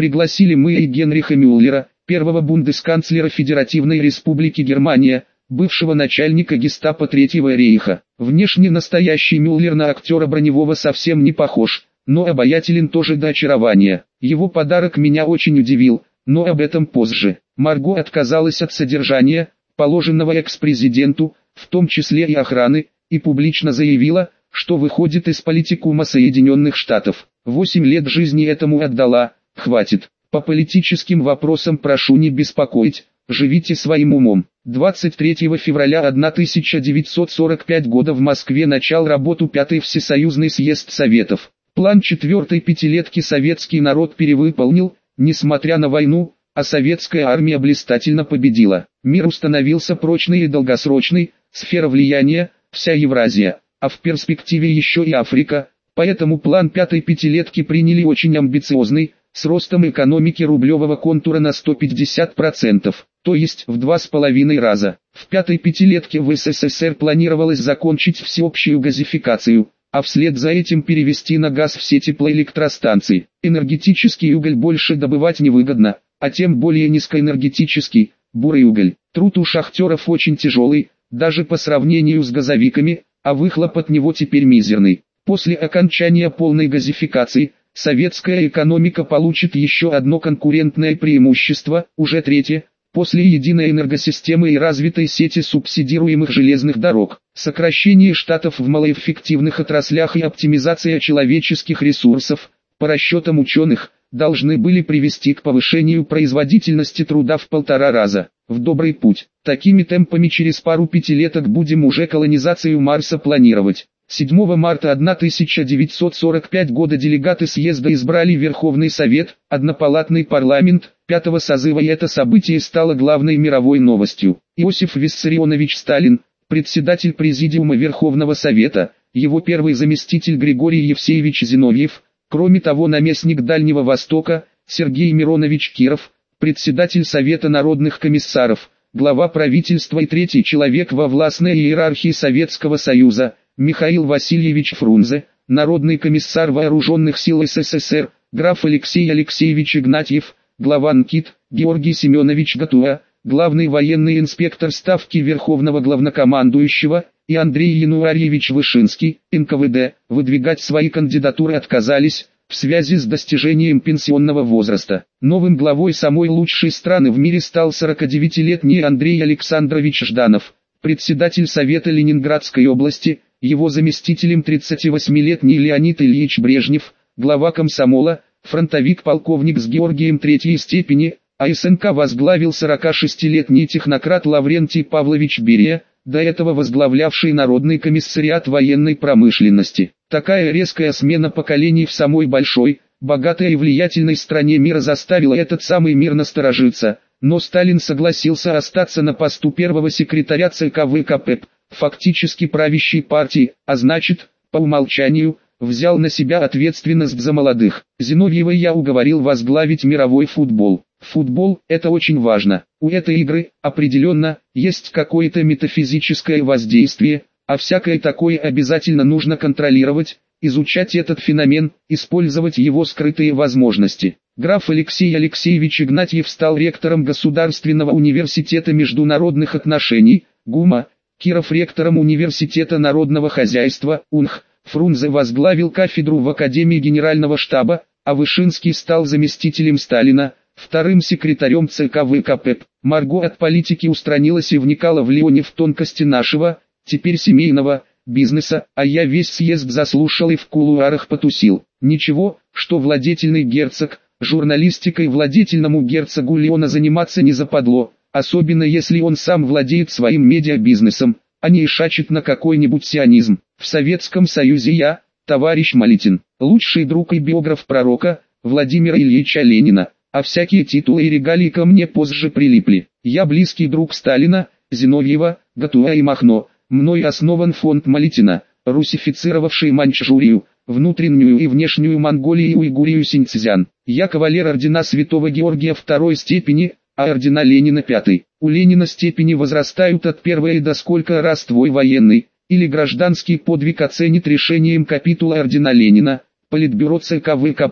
пригласили мы и Генриха Мюллера, первого бундесканцлера Федеративной Республики Германия, бывшего начальника гестапо Третьего рейха. Внешне настоящий Мюллер на актера Броневого совсем не похож, но обаятелен тоже до очарования. Его подарок меня очень удивил, но об этом позже. Марго отказалась от содержания, положенного экс-президенту, в том числе и охраны, и публично заявила, что выходит из политикума Соединенных Штатов. 8 лет жизни этому отдала, хватит. По политическим вопросам прошу не беспокоить, живите своим умом. 23 февраля 1945 года в Москве начал работу 5-й Всесоюзный съезд Советов. План 4-й пятилетки советский народ перевыполнил, несмотря на войну, а советская армия блистательно победила. Мир установился прочный и долгосрочный, сфера влияния, вся Евразия, а в перспективе еще и Африка, поэтому план 5-й пятилетки приняли очень амбициозный, с ростом экономики рублевого контура на 150%, то есть в 2,5 раза. В 5-й пятилетке в СССР планировалось закончить всеобщую газификацию, а вслед за этим перевести на газ все теплоэлектростанции. Энергетический уголь больше добывать невыгодно, а тем более низкоэнергетический, бурый уголь. Труд у шахтеров очень тяжелый, даже по сравнению с газовиками, а выхлоп от него теперь мизерный. После окончания полной газификации, советская экономика получит еще одно конкурентное преимущество, уже третье, после единой энергосистемы и развитой сети субсидируемых железных дорог. Сокращение штатов в малоэффективных отраслях и оптимизация человеческих ресурсов, по расчетам ученых, должны были привести к повышению производительности труда в 1,5 раза. В добрый путь. Такими темпами через пару пятилеток будем уже колонизацию Марса планировать. 7 марта 1945 года делегаты съезда избрали Верховный Совет, однопалатный парламент, 5-го созыва, и это событие стало главной мировой новостью. Иосиф Виссарионович Сталин, председатель Президиума Верховного Совета, его первый заместитель Григорий Евсеевич Зиновьев, кроме того наместник Дальнего Востока, Сергей Миронович Киров, председатель Совета народных комиссаров, глава правительства и третий человек во властной иерархии Советского Союза, Михаил Васильевич Фрунзе, Народный комиссар Вооруженных сил СССР, граф Алексей Алексеевич Игнатьев, глава НКИД, Георгий Семенович Гатуа, главный военный инспектор Ставки Верховного Главнокомандующего, и Андрей Януарьевич Вышинский, НКВД, выдвигать свои кандидатуры отказались, в связи с достижением пенсионного возраста. Новым главой самой лучшей страны в мире стал 49-летний Андрей Александрович Жданов, председатель Совета Ленинградской области, его заместителем 38-летний Леонид Ильич Брежнев, глава комсомола, фронтовик-полковник с Георгием третьей степени, а СНК возглавил 46-летний технократ Лаврентий Павлович Берия, до этого возглавлявший Народный комиссариат военной промышленности. Такая резкая смена поколений в самой большой, богатой и влиятельной стране мира заставила этот самый мир насторожиться, но Сталин согласился остаться на посту первого секретаря ЦК ВКП, фактически правящей партии, а значит, по умолчанию, взял на себя ответственность за молодых. Зиновьева я уговорил возглавить мировой футбол. Футбол – это очень важно. У этой игры, определенно, есть какое-то метафизическое воздействие, а всякое такое обязательно нужно контролировать, изучать этот феномен, использовать его скрытые возможности. Граф Алексей Алексеевич Игнатьев стал ректором Государственного университета международных отношений, ГУМа, Киров ректором Университета народного хозяйства, УНХ, Фрунзе возглавил кафедру в Академии Генерального штаба, а Вышинский стал заместителем Сталина, вторым секретарем ЦК ВКП. Марго от политики устранилась и вникала в Лионе в тонкости нашего, теперь семейного, бизнеса, а я весь съезд заслушал и в кулуарах потусил. Ничего, что владетельный герцог, журналистикой владетельному герцогу Леона заниматься не западло, особенно если он сам владеет своим медиабизнесом, а не ишачит на какой-нибудь сионизм. В Советском Союзе я, товарищ Малитин, лучший друг и биограф пророка, Владимира Ильича Ленина, а всякие титулы и регалии ко мне позже прилипли. Я близкий друг Сталина, Зиновьева, Гатуа и Махно, мной основан фонд Малитина, русифицировавший Маньчжурию, внутреннюю и внешнюю Монголию и Уйгурию Синьцзян. Я кавалер ордена Святого Георгия второй степени, а ордена Ленина пятой. У Ленина степени возрастают от первой до сколько раз твой военный или гражданский подвиг оценит решением капитула ордена Ленина, Политбюро ЦК ВКП,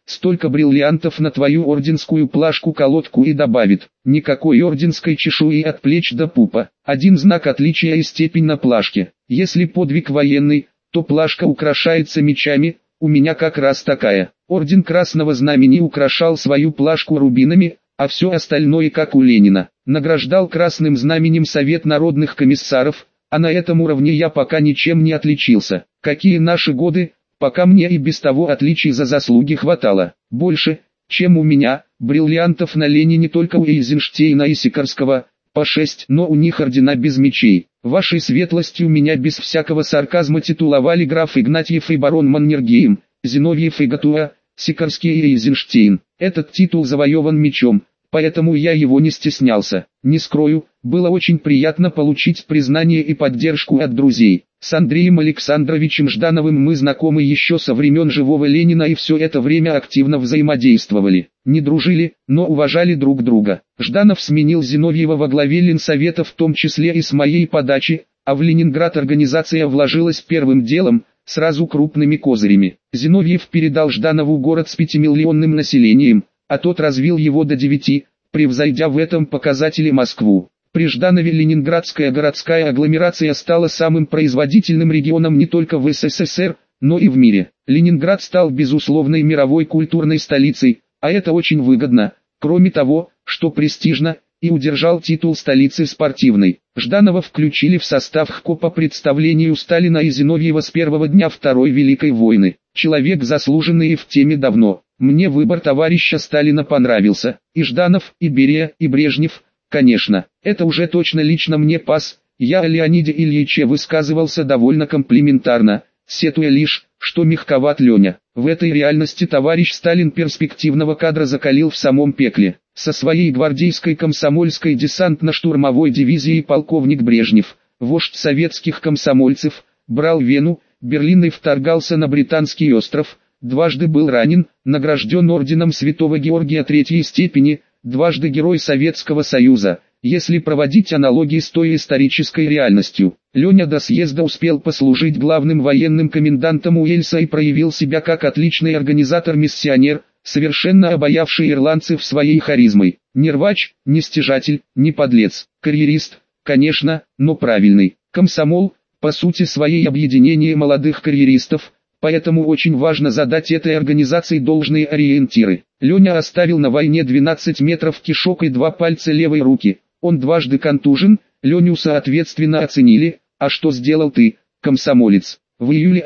столько бриллиантов на твою орденскую плашку-колодку и добавит, никакой орденской чешуи от плеч до пупа, один знак отличия и степень на плашке. Если подвиг военный, то плашка украшается мечами, у меня как раз такая. Орден Красного Знамени украшал свою плашку рубинами, а все остальное как у Ленина. Награждал Красным Знаменем Совет народных комиссаров, а на этом уровне я пока ничем не отличился. Какие наши годы, пока мне и без того отличий за заслуги хватало. Больше, чем у меня, бриллиантов на Ленине только у Эйзенштейна и Сикорского, по 6, но у них ордена без мечей. Вашей светлостью меня без всякого сарказма титуловали граф Игнатьев и барон Маннергейм, Зиновьев и Гатуа, Сикорский и Эйзенштейн. Этот титул завоеван мечом, поэтому я его не стеснялся. Не скрою, было очень приятно получить признание и поддержку от друзей. С Андреем Александровичем Ждановым мы знакомы еще со времен живого Ленина и все это время активно взаимодействовали. Не дружили, но уважали друг друга. Жданов сменил Зиновьева во главе Ленсовета в том числе и с моей подачи, а в Ленинград организация вложилась первым делом, сразу крупными козырями. Зиновьев передал Жданову город с 5-миллионным населением, а тот развил его до 9, превзойдя в этом показателе Москву. При Жданове Ленинградская городская агломерация стала самым производительным регионом не только в СССР, но и в мире. Ленинград стал безусловной мировой культурной столицей, а это очень выгодно, кроме того, что престижно, и удержал титул столицы спортивной. Жданова включили в состав ХКО по представлению Сталина и Зиновьева с первого дня Второй Великой войны. Человек заслуженный и в теме давно. Мне выбор товарища Сталина понравился. И Жданов, и Берия, и Брежнев, конечно. Это уже точно лично мне пас. Я о Леониде Ильиче высказывался довольно комплиментарно, сетуя лишь, что мягковат Леня. В этой реальности товарищ Сталин перспективного кадра закалил в самом пекле. Со своей гвардейской комсомольской десантно-штурмовой дивизией полковник Брежнев, вождь советских комсомольцев, брал Вену, Берлин и вторгался на Британский остров, дважды был ранен, награжден орденом Святого Георгия третьей степени, дважды Герой Советского Союза. Если проводить аналогии с той исторической реальностью, Леня до съезда успел послужить главным военным комендантом Уэльса и проявил себя как отличный организатор-миссионер, совершенно обаявший ирландцев своей харизмой. Не рвач, не стяжатель, не подлец, карьерист, конечно, но правильный. Комсомол, по сути своей объединение молодых карьеристов, поэтому очень важно задать этой организации должные ориентиры. Леня оставил на войне 12 метров кишок и 2 пальца левой руки. Он дважды контужен, Леню соответственно оценили. А что сделал ты, комсомолец? В июле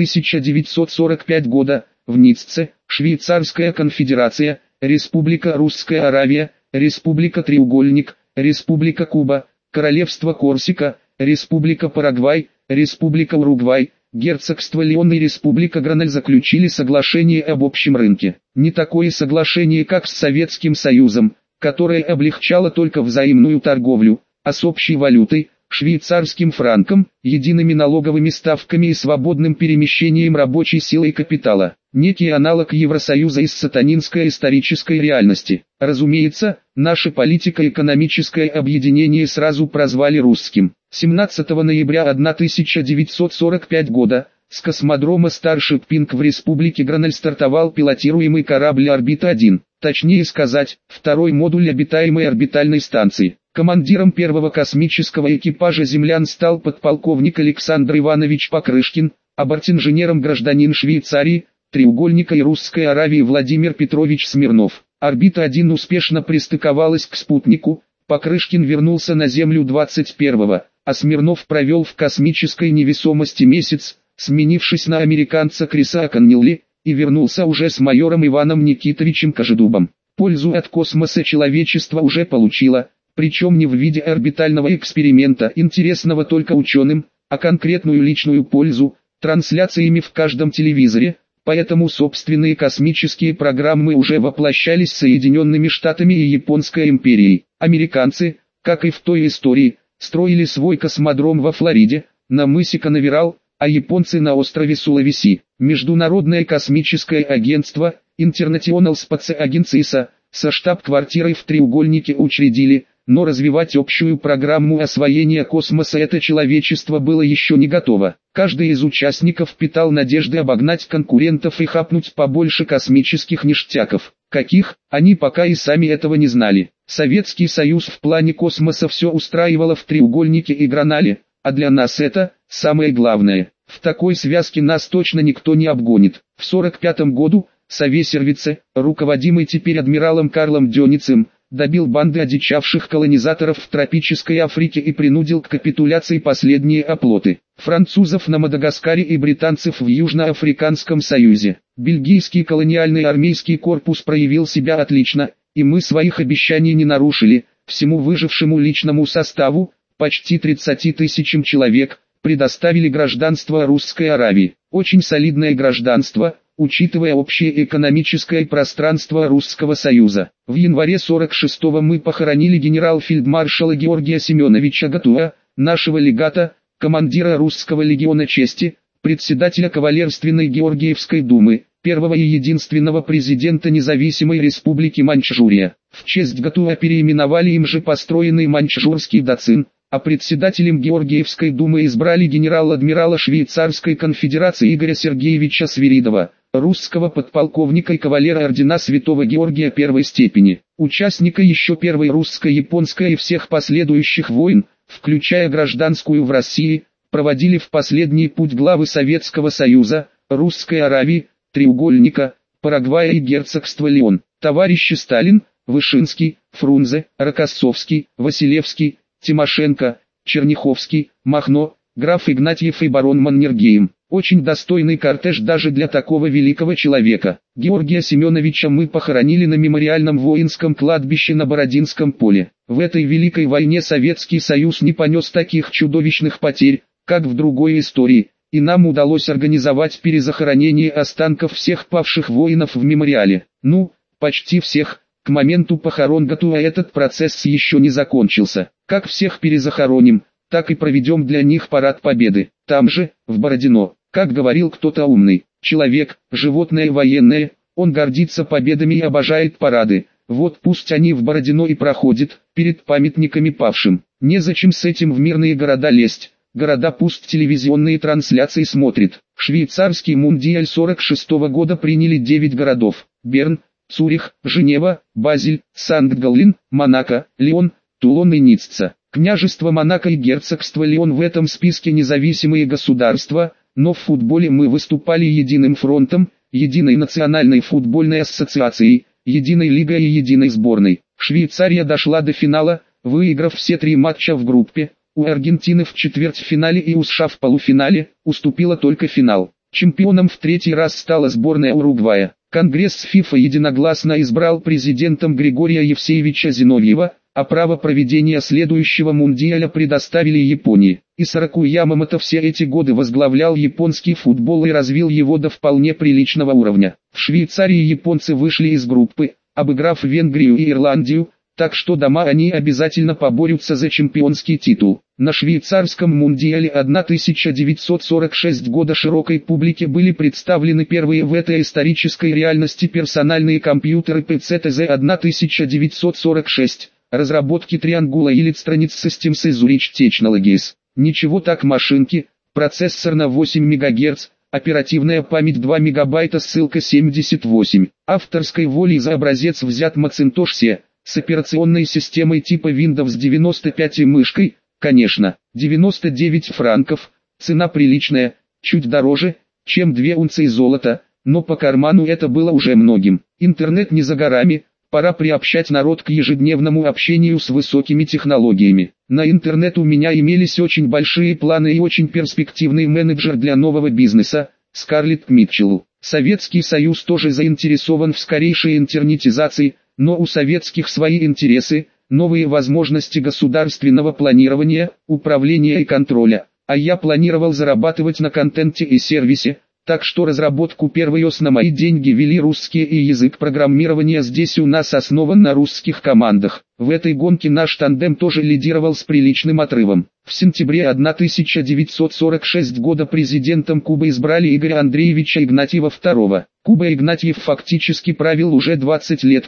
1945 года, в Ницце, Швейцарская конфедерация, Республика Русская Аравия, Республика Треугольник, Республика Куба, Королевство Корсика, Республика Парагвай, Республика Уругвай, Герцогство Леон и Республика Гранель заключили соглашение об общем рынке. Не такое соглашение, как с Советским Союзом, которое облегчало только взаимную торговлю, а с общей валютой, швейцарским франком, едиными налоговыми ставками и свободным перемещением рабочей силы и капитала. Некий аналог Евросоюза из сатанинской исторической реальности. Разумеется, наше политико-экономическое объединение сразу прозвали русским. 17 ноября 1945 года, с космодрома Старшип Пинг в Республике Гранель стартовал пилотируемый корабль «Орбита-1», точнее сказать, второй модуль обитаемой орбитальной станции. Командиром первого космического экипажа землян стал подполковник Александр Иванович Покрышкин, а бортинженером гражданин Швейцарии, Треугольника и Русской Аравии Владимир Петрович Смирнов. Орбита-1 успешно пристыковалась к спутнику, Покрышкин вернулся на Землю 21-го, а Смирнов провел в космической невесомости месяц, сменившись на американца Криса Коннелли, и вернулся уже с майором Иваном Никитовичем Кожедубом. Пользу от космоса человечество уже получило, причем не в виде орбитального эксперимента, интересного только ученым, а конкретную личную пользу, трансляциями в каждом телевизоре, поэтому собственные космические программы уже воплощались Соединенными Штатами и Японской империей. Американцы, как и в той истории, строили свой космодром во Флориде, на мысе Канаверал, а японцы на острове Сулавеси. Международное космическое агентство, International Space Agency, со штаб-квартирой в треугольнике учредили, но развивать общую программу освоения космоса это человечество было еще не готово. Каждый из участников питал надежды обогнать конкурентов и хапнуть побольше космических ништяков. Каких, они пока и сами этого не знали. Советский Союз в плане космоса все устраивало в треугольнике и гранале, а для нас это самое главное. В такой связке нас точно никто не обгонит. В 1945 году Совесервице, руководимый теперь адмиралом Карлом Дёницем, добил банды одичавших колонизаторов в тропической Африке и принудил к капитуляции последние оплоты. Французов на Мадагаскаре и британцев в Южноафриканском Союзе. Бельгийский колониальный армейский корпус проявил себя отлично, и мы своих обещаний не нарушили. Всему выжившему личному составу, почти 30 тысячам человек, предоставили гражданство Русской Аравии. Очень солидное гражданство, учитывая общее экономическое пространство Русского Союза. В январе 46-го мы похоронили генерал-фельдмаршала Георгия Семеновича Гатуа, нашего легата, командира Русского легиона чести, председателя Кавалерственной Георгиевской думы, первого и единственного президента независимой республики Маньчжурия. В честь Гатуа переименовали им же построенный Маньчжурский Дацин, а председателем Георгиевской думы избрали генерал-адмирала Швейцарской конфедерации Игоря Сергеевича Свиридова, русского подполковника и кавалера ордена Святого Георгия первой степени, участника еще первой русско-японской и всех последующих войн, включая гражданскую в России, проводили в последний путь главы Советского Союза, Русской Аравии, Треугольника, Парагвая и Герцогства Леон, товарищи Сталин, Вышинский, Фрунзе, Рокоссовский, Василевский, Тимошенко, Черняховский, Махно, граф Игнатьев и барон Маннергейм. Очень достойный кортеж даже для такого великого человека. Георгия Семеновича мы похоронили на мемориальном воинском кладбище на Бородинском поле. В этой великой войне Советский Союз не понес таких чудовищных потерь, как в другой истории, и нам удалось организовать перезахоронение останков всех павших воинов в мемориале. Ну, почти всех. К моменту похорон Гатуа этот процесс еще не закончился. Как всех перезахороним, так и проведем для них парад победы. Там же, в Бородино, как говорил кто-то умный, человек, животное военное, он гордится победами и обожает парады. Вот пусть они в Бородино и проходят, перед памятниками павшим. Незачем с этим в мирные города лезть. Города пусть телевизионные трансляции смотрят. Швейцарский мундиаль 46-го года приняли 9 городов. Берн, Цюрих, Женева, Базель, Санкт-Галлен, Монако, Лион, Тулон и Ницца. Княжество Монако и герцогство Лион в этом списке независимые государства, но в футболе мы выступали единым фронтом, единой национальной футбольной ассоциацией, единой лигой и единой сборной. Швейцария дошла до финала, выиграв все 3 матча в группе. У Аргентины в четвертьфинале и у США в полуфинале, уступила только финал. Чемпионом в 3-й раз стала сборная Уругвая. Конгресс ФИФА единогласно избрал президентом Григория Евсеевича Зиновьева, а право проведения следующего мундиаля предоставили Японии. Исараку Ямамото все эти годы возглавлял японский футбол и развил его до вполне приличного уровня. В Швейцарии японцы вышли из группы, обыграв Венгрию и Ирландию, так что дома они обязательно поборются за чемпионский титул. На швейцарском мундиале 1946 года широкой публике были представлены первые в этой исторической реальности персональные компьютеры PCTZ 1946, разработки Triangular Electronics Systems и Zurich Technologies. Ничего так машинки, процессор на 8 МГц, оперативная память 2 МБ, ссылка 78. Авторской волей за образец взят Macintosh SE, с операционной системой типа Windows 95 и мышкой, конечно, 99 франков, цена приличная, чуть дороже, чем 2 унции золота, но по карману это было уже многим. Интернет не за горами, пора приобщать народ к ежедневному общению с высокими технологиями. На интернет у меня имелись очень большие планы и очень перспективный менеджер для нового бизнеса, Скарлетт Митчелл. Советский Союз тоже заинтересован в скорейшей интернетизации, но у советских свои интересы, новые возможности государственного планирования, управления и контроля. А я планировал зарабатывать на контенте и сервисе, так что разработку первой ОС на мои деньги вели русские и язык программирования здесь у нас основан на русских командах. В этой гонке наш тандем тоже лидировал с приличным отрывом. В сентябре 1946 года президентом Кубы избрали Игоря Андреевича Игнатьева II. Куба Игнатьев фактически правил уже 20 лет как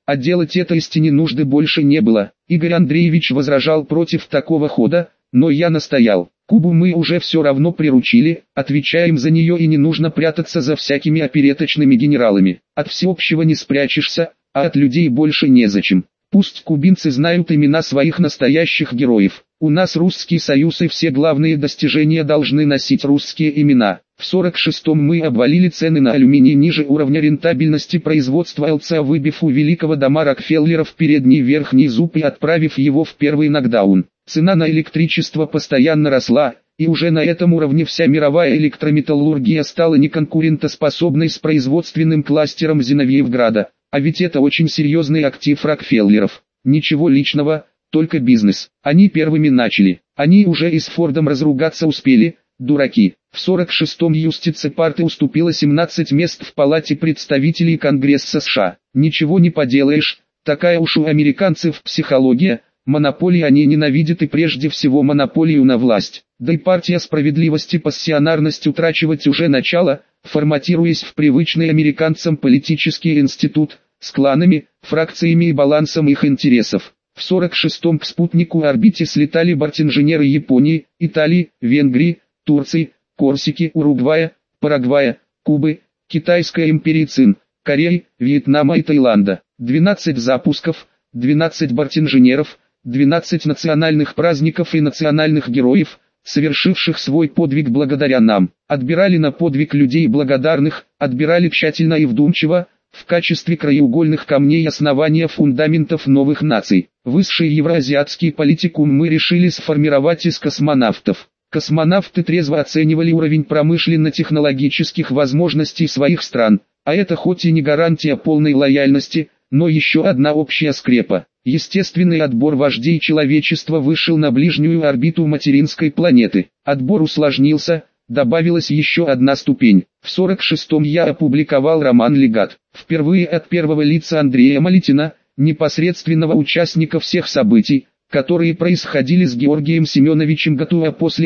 а делать это истине нужды больше не было. Игорь Андреевич возражал против такого хода, но я настоял. Кубу мы уже все равно приручили, отвечаем за нее и не нужно прятаться за всякими опереточными генералами. От всеобщего не спрячешься, а от людей больше незачем. Пусть кубинцы знают имена своих настоящих героев. У нас Русский Союз и все главные достижения должны носить русские имена. В 46-м мы обвалили цены на алюминий ниже уровня рентабельности производства ЛЦА, выбив у великого дома Рокфеллеров передний и верхний зуб и отправив его в первый нокдаун. Цена на электричество постоянно росла, и уже на этом уровне вся мировая электрометаллургия стала неконкурентоспособной с производственным кластером Зиновьевграда. А ведь это очень серьезный актив Рокфеллеров. Ничего личного, только бизнес. Они первыми начали. Они уже и с Фордом разругаться успели, дураки. В 46-м юстиция партии уступила 17 мест в Палате представителей Конгресса США. Ничего не поделаешь, такая уж у американцев психология. Монополии они ненавидят и прежде всего монополию на власть. Да и партия справедливости пассионарность утрачивать уже начало, форматируясь в привычный американцам политический институт, с кланами, фракциями и балансом их интересов. В 46-м к спутнику орбите слетали бортинженеры Японии, Италии, Венгрии, Турции, Корсики, Уругвая, Парагвая, Кубы, Китайской империи Цин, Кореи, Вьетнама и Таиланда. 12 запусков, 12 бортинженеров, 12 национальных праздников и национальных героев, совершивших свой подвиг благодаря нам. Отбирали на подвиг людей благодарных, отбирали тщательно и вдумчиво, в качестве краеугольных камней основания фундаментов новых наций. Высший евроазиатский политикум мы решили сформировать из космонавтов. Космонавты трезво оценивали уровень промышленно-технологических возможностей своих стран, а это хоть и не гарантия полной лояльности, но еще одна общая скрепа. Естественный отбор вождей человечества вышел на ближнюю орбиту материнской планеты. Отбор усложнился, добавилась еще одна ступень. В 46-м я опубликовал роман «Легат». Впервые от первого лица Андрея Малитина, непосредственного участника всех событий, которые происходили с Георгием Семеновичем Гатуа после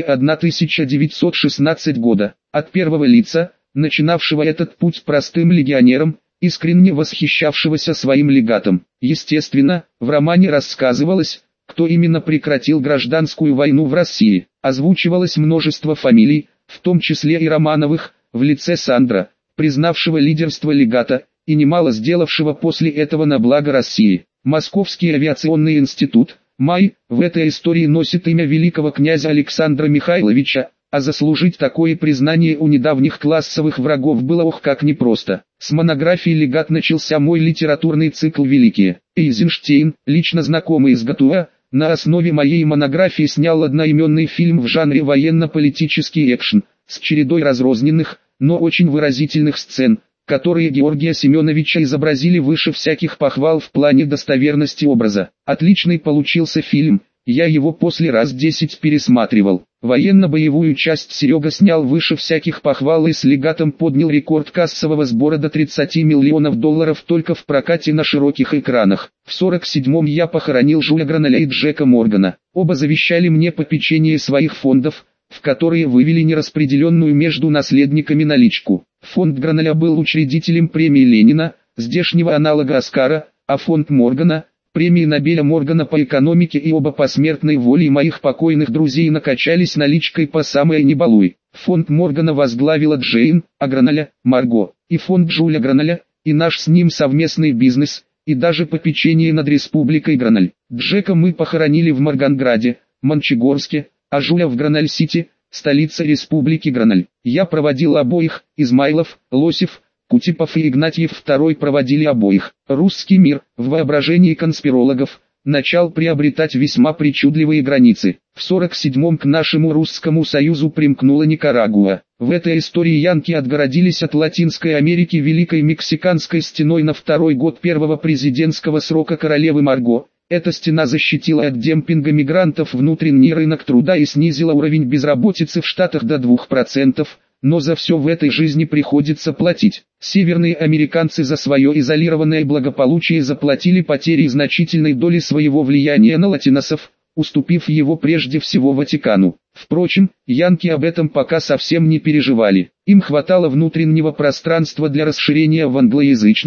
1916 года. От первого лица, начинавшего этот путь простым легионером, искренне восхищавшегося своим легатом. Естественно, в романе рассказывалось, кто именно прекратил гражданскую войну в России. Озвучивалось множество фамилий, в том числе и Романовых, в лице Сандра, признавшего лидерство легата, и немало сделавшего после этого на благо России. Московский авиационный институт, МАИ, в этой истории носит имя великого князя Александра Михайловича, а заслужить такое признание у недавних классовых врагов было ох как непросто. С монографии «Легат» начался мой литературный цикл «Великие». Эйзенштейн, лично знакомый с Гатуа, на основе моей монографии снял одноименный фильм в жанре военно-политический экшен, с чередой разрозненных, но очень выразительных сцен, которые Георгия Семеновича изобразили выше всяких похвал в плане достоверности образа. Отличный получился фильм, я его после раз 10 пересматривал. Военно-боевую часть Серега снял выше всяких похвал и с «Легатом» поднял рекорд кассового сбора до $30 миллионов только в прокате на широких экранах. В 47-м я похоронил Жюля Граналя и Джека Моргана. Оба завещали мне попечение своих фондов, в которые вывели нераспределенную между наследниками наличку. Фонд Граналя был учредителем премии Ленина, здешнего аналога Оскара, а фонд Моргана – премии Нобеля Моргана по экономике, и оба по смертной воле моих покойных друзей накачались наличкой по самое не балуй. Фонд Моргана возглавила Джейн, а Граналя – Марго, и фонд Жюля Граналя, и наш с ним совместный бизнес, и даже попечение над республикой Граналь. Джека мы похоронили в Марганграде, Мончегорске, а Жюля в Граналь-Сити, столица республики Граналь. Я проводил обоих, Измайлов, Лосев, Кутипов и Игнатьев II проводили обоих. Русский мир, в воображении конспирологов, начал приобретать весьма причудливые границы. В 47-м к нашему Русскому Союзу примкнула Никарагуа. В этой истории янки отгородились от Латинской Америки Великой Мексиканской стеной на второй год первого президентского срока королевы Марго. Эта стена защитила от демпинга мигрантов внутренний рынок труда и снизила уровень безработицы в Штатах до 2%. Но за все в этой жизни приходится платить. Северные американцы за свое изолированное благополучие заплатили потерей значительной доли своего влияния на латиносов, уступив его прежде всего Ватикану. Впрочем, янки об этом пока совсем не переживали. Им хватало внутреннего пространства для расширения в англоязычных,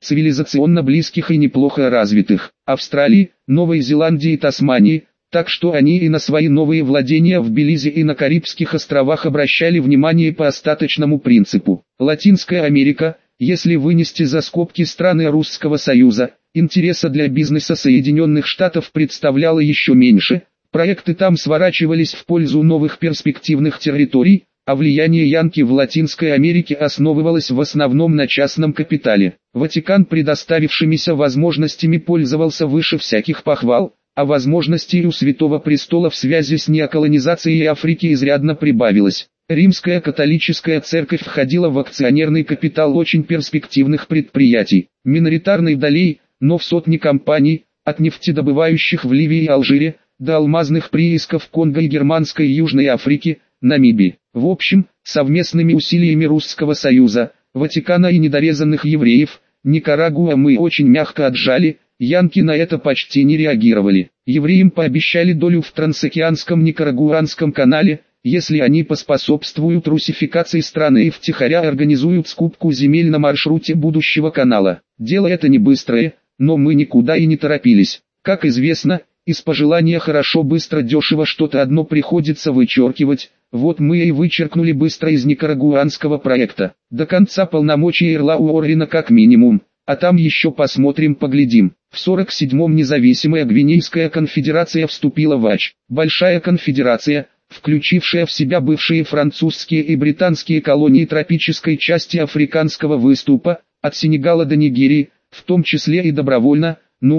цивилизационно близких и неплохо развитых, Австралии, Новой Зеландии и Тасмании, так что они и на свои новые владения в Белизе и на Карибских островах обращали внимание по остаточному принципу. Латинская Америка, если вынести за скобки страны Русского Союза, интереса для бизнеса Соединенных Штатов представляла еще меньше, проекты там сворачивались в пользу новых перспективных территорий, а влияние Янки в Латинской Америке основывалось в основном на частном капитале. Ватикан предоставившимися возможностями пользовался выше всяких похвал, а возможностей у Святого Престола в связи с неоколонизацией Африки изрядно прибавилось. Римская католическая церковь входила в акционерный капитал очень перспективных предприятий, миноритарной долей, но в сотни компаний, от нефтедобывающих в Ливии и Алжире, до алмазных приисков Конго и Германской Южной Африки, Намибии. В общем, совместными усилиями Русского Союза, Ватикана и недорезанных евреев, Никарагуа мы очень мягко отжали, янки на это почти не реагировали. Евреям пообещали долю в Трансокеанском Никарагуанском канале, если они поспособствуют русификации страны и втихаря организуют скупку земель на маршруте будущего канала. Дело это не быстрое, но мы никуда и не торопились. Как известно, из пожелания хорошо, быстро, дешево что-то одно приходится вычеркивать. Вот мы и вычеркнули быстро из никарагуанского проекта. До конца полномочий Эрла Уоррена как минимум, а там еще посмотрим-поглядим. В 47-м независимая Гвинейская конфедерация вступила в АЧ. Большая конфедерация, включившая в себя бывшие французские и британские колонии тропической части африканского выступа, от Сенегала до Нигерии, в том числе и добровольно,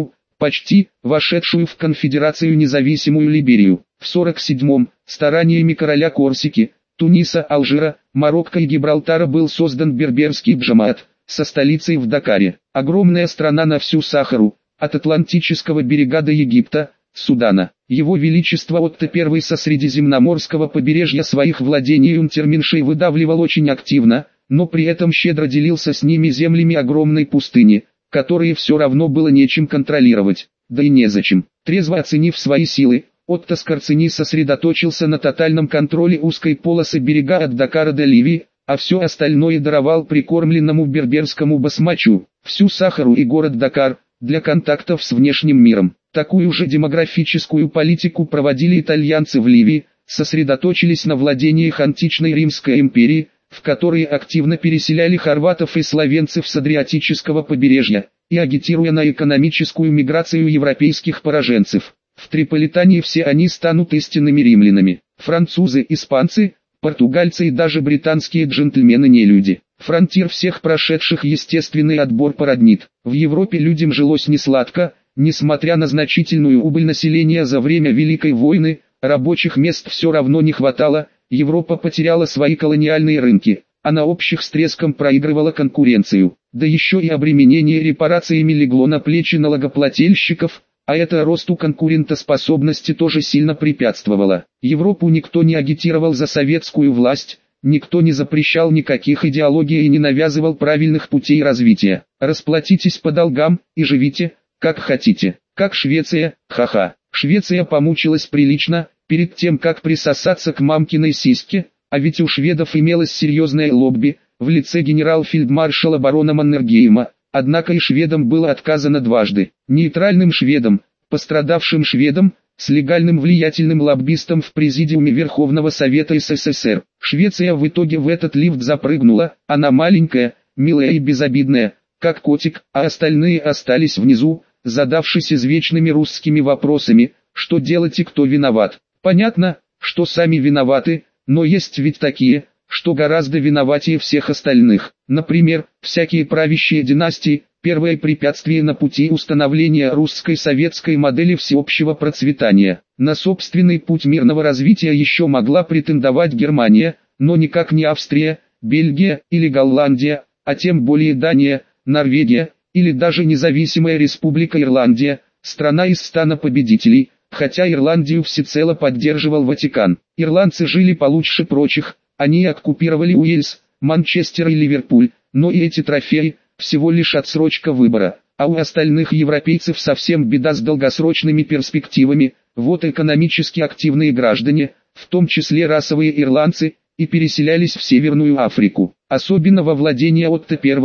почти, вошедшую в конфедерацию независимую Либерию. В 47-м, стараниями короля Корсики, Туниса, Алжира, Марокко и Гибралтара был создан берберский Джамаат, со столицей в Дакаре. Огромная страна на всю Сахару, от Атлантического берега до Египта, Судана. Его Величество Отто I со средиземноморского побережья своих владений унтерменшей выдавливал очень активно, но при этом щедро делился с ними землями огромной пустыни, которые все равно было нечем контролировать, да и незачем. Трезво оценив свои силы, Отто Скорцени сосредоточился на тотальном контроле узкой полосы берега от Дакара до Ливии, а все остальное даровал прикормленному берберскому басмачу, всю Сахару и город Дакар, для контактов с внешним миром. Такую же демографическую политику проводили итальянцы в Ливии, сосредоточились на владениях античной Римской империи, в которые активно переселяли хорватов и словенцев с Адриатического побережья, и агитируя на экономическую миграцию европейских пораженцев. В Триполитане все они станут истинными римлянами. Французы, испанцы, португальцы и даже британские джентльмены не люди. Фронтир всех прошедших естественный отбор породнит. В Европе людям жилось несладко, несмотря на значительную убыль населения за время Великой войны, рабочих мест все равно не хватало, Европа потеряла свои колониальные рынки, а на общих с треском проигрывала конкуренцию. Да еще и обременение репарациями легло на плечи налогоплательщиков, а это росту конкурентоспособности тоже сильно препятствовало. Европу никто не агитировал за советскую власть, никто не запрещал никаких идеологий и не навязывал правильных путей развития. Расплатитесь по долгам и живите, как хотите. Как Швеция, ха-ха. Швеция помучилась прилично, перед тем как присосаться к мамкиной сиське, а ведь у шведов имелось серьезное лобби, в лице генерал-фельдмаршала барона Маннергейма. Однако и шведам было отказано дважды. Нейтральным шведам, пострадавшим шведам, с легальным влиятельным лоббистом в Президиуме Верховного Совета СССР. Швеция в итоге в этот лифт запрыгнула, она маленькая, милая и безобидная, как котик, а остальные остались внизу, задавшись извечными русскими вопросами, что делать и кто виноват. Понятно, что сами виноваты, но есть ведь такие, что гораздо виноватее всех остальных. Например, всякие правящие династии, первое препятствие на пути установления русской советской модели всеобщего процветания. На собственный путь мирного развития еще могла претендовать Германия, но никак не Австрия, Бельгия или Голландия, а тем более Дания, Норвегия, или даже независимая республика Ирландия, страна из стана победителей, хотя Ирландию всецело поддерживал Ватикан. Ирландцы жили получше прочих, они оккупировали Уэльс, Манчестер и Ливерпуль, но и эти трофеи – всего лишь отсрочка выбора, а у остальных европейцев совсем беда с долгосрочными перспективами. Вот экономически активные граждане, в том числе расовые ирландцы, и переселялись в Северную Африку. Особенно во владения Отто I,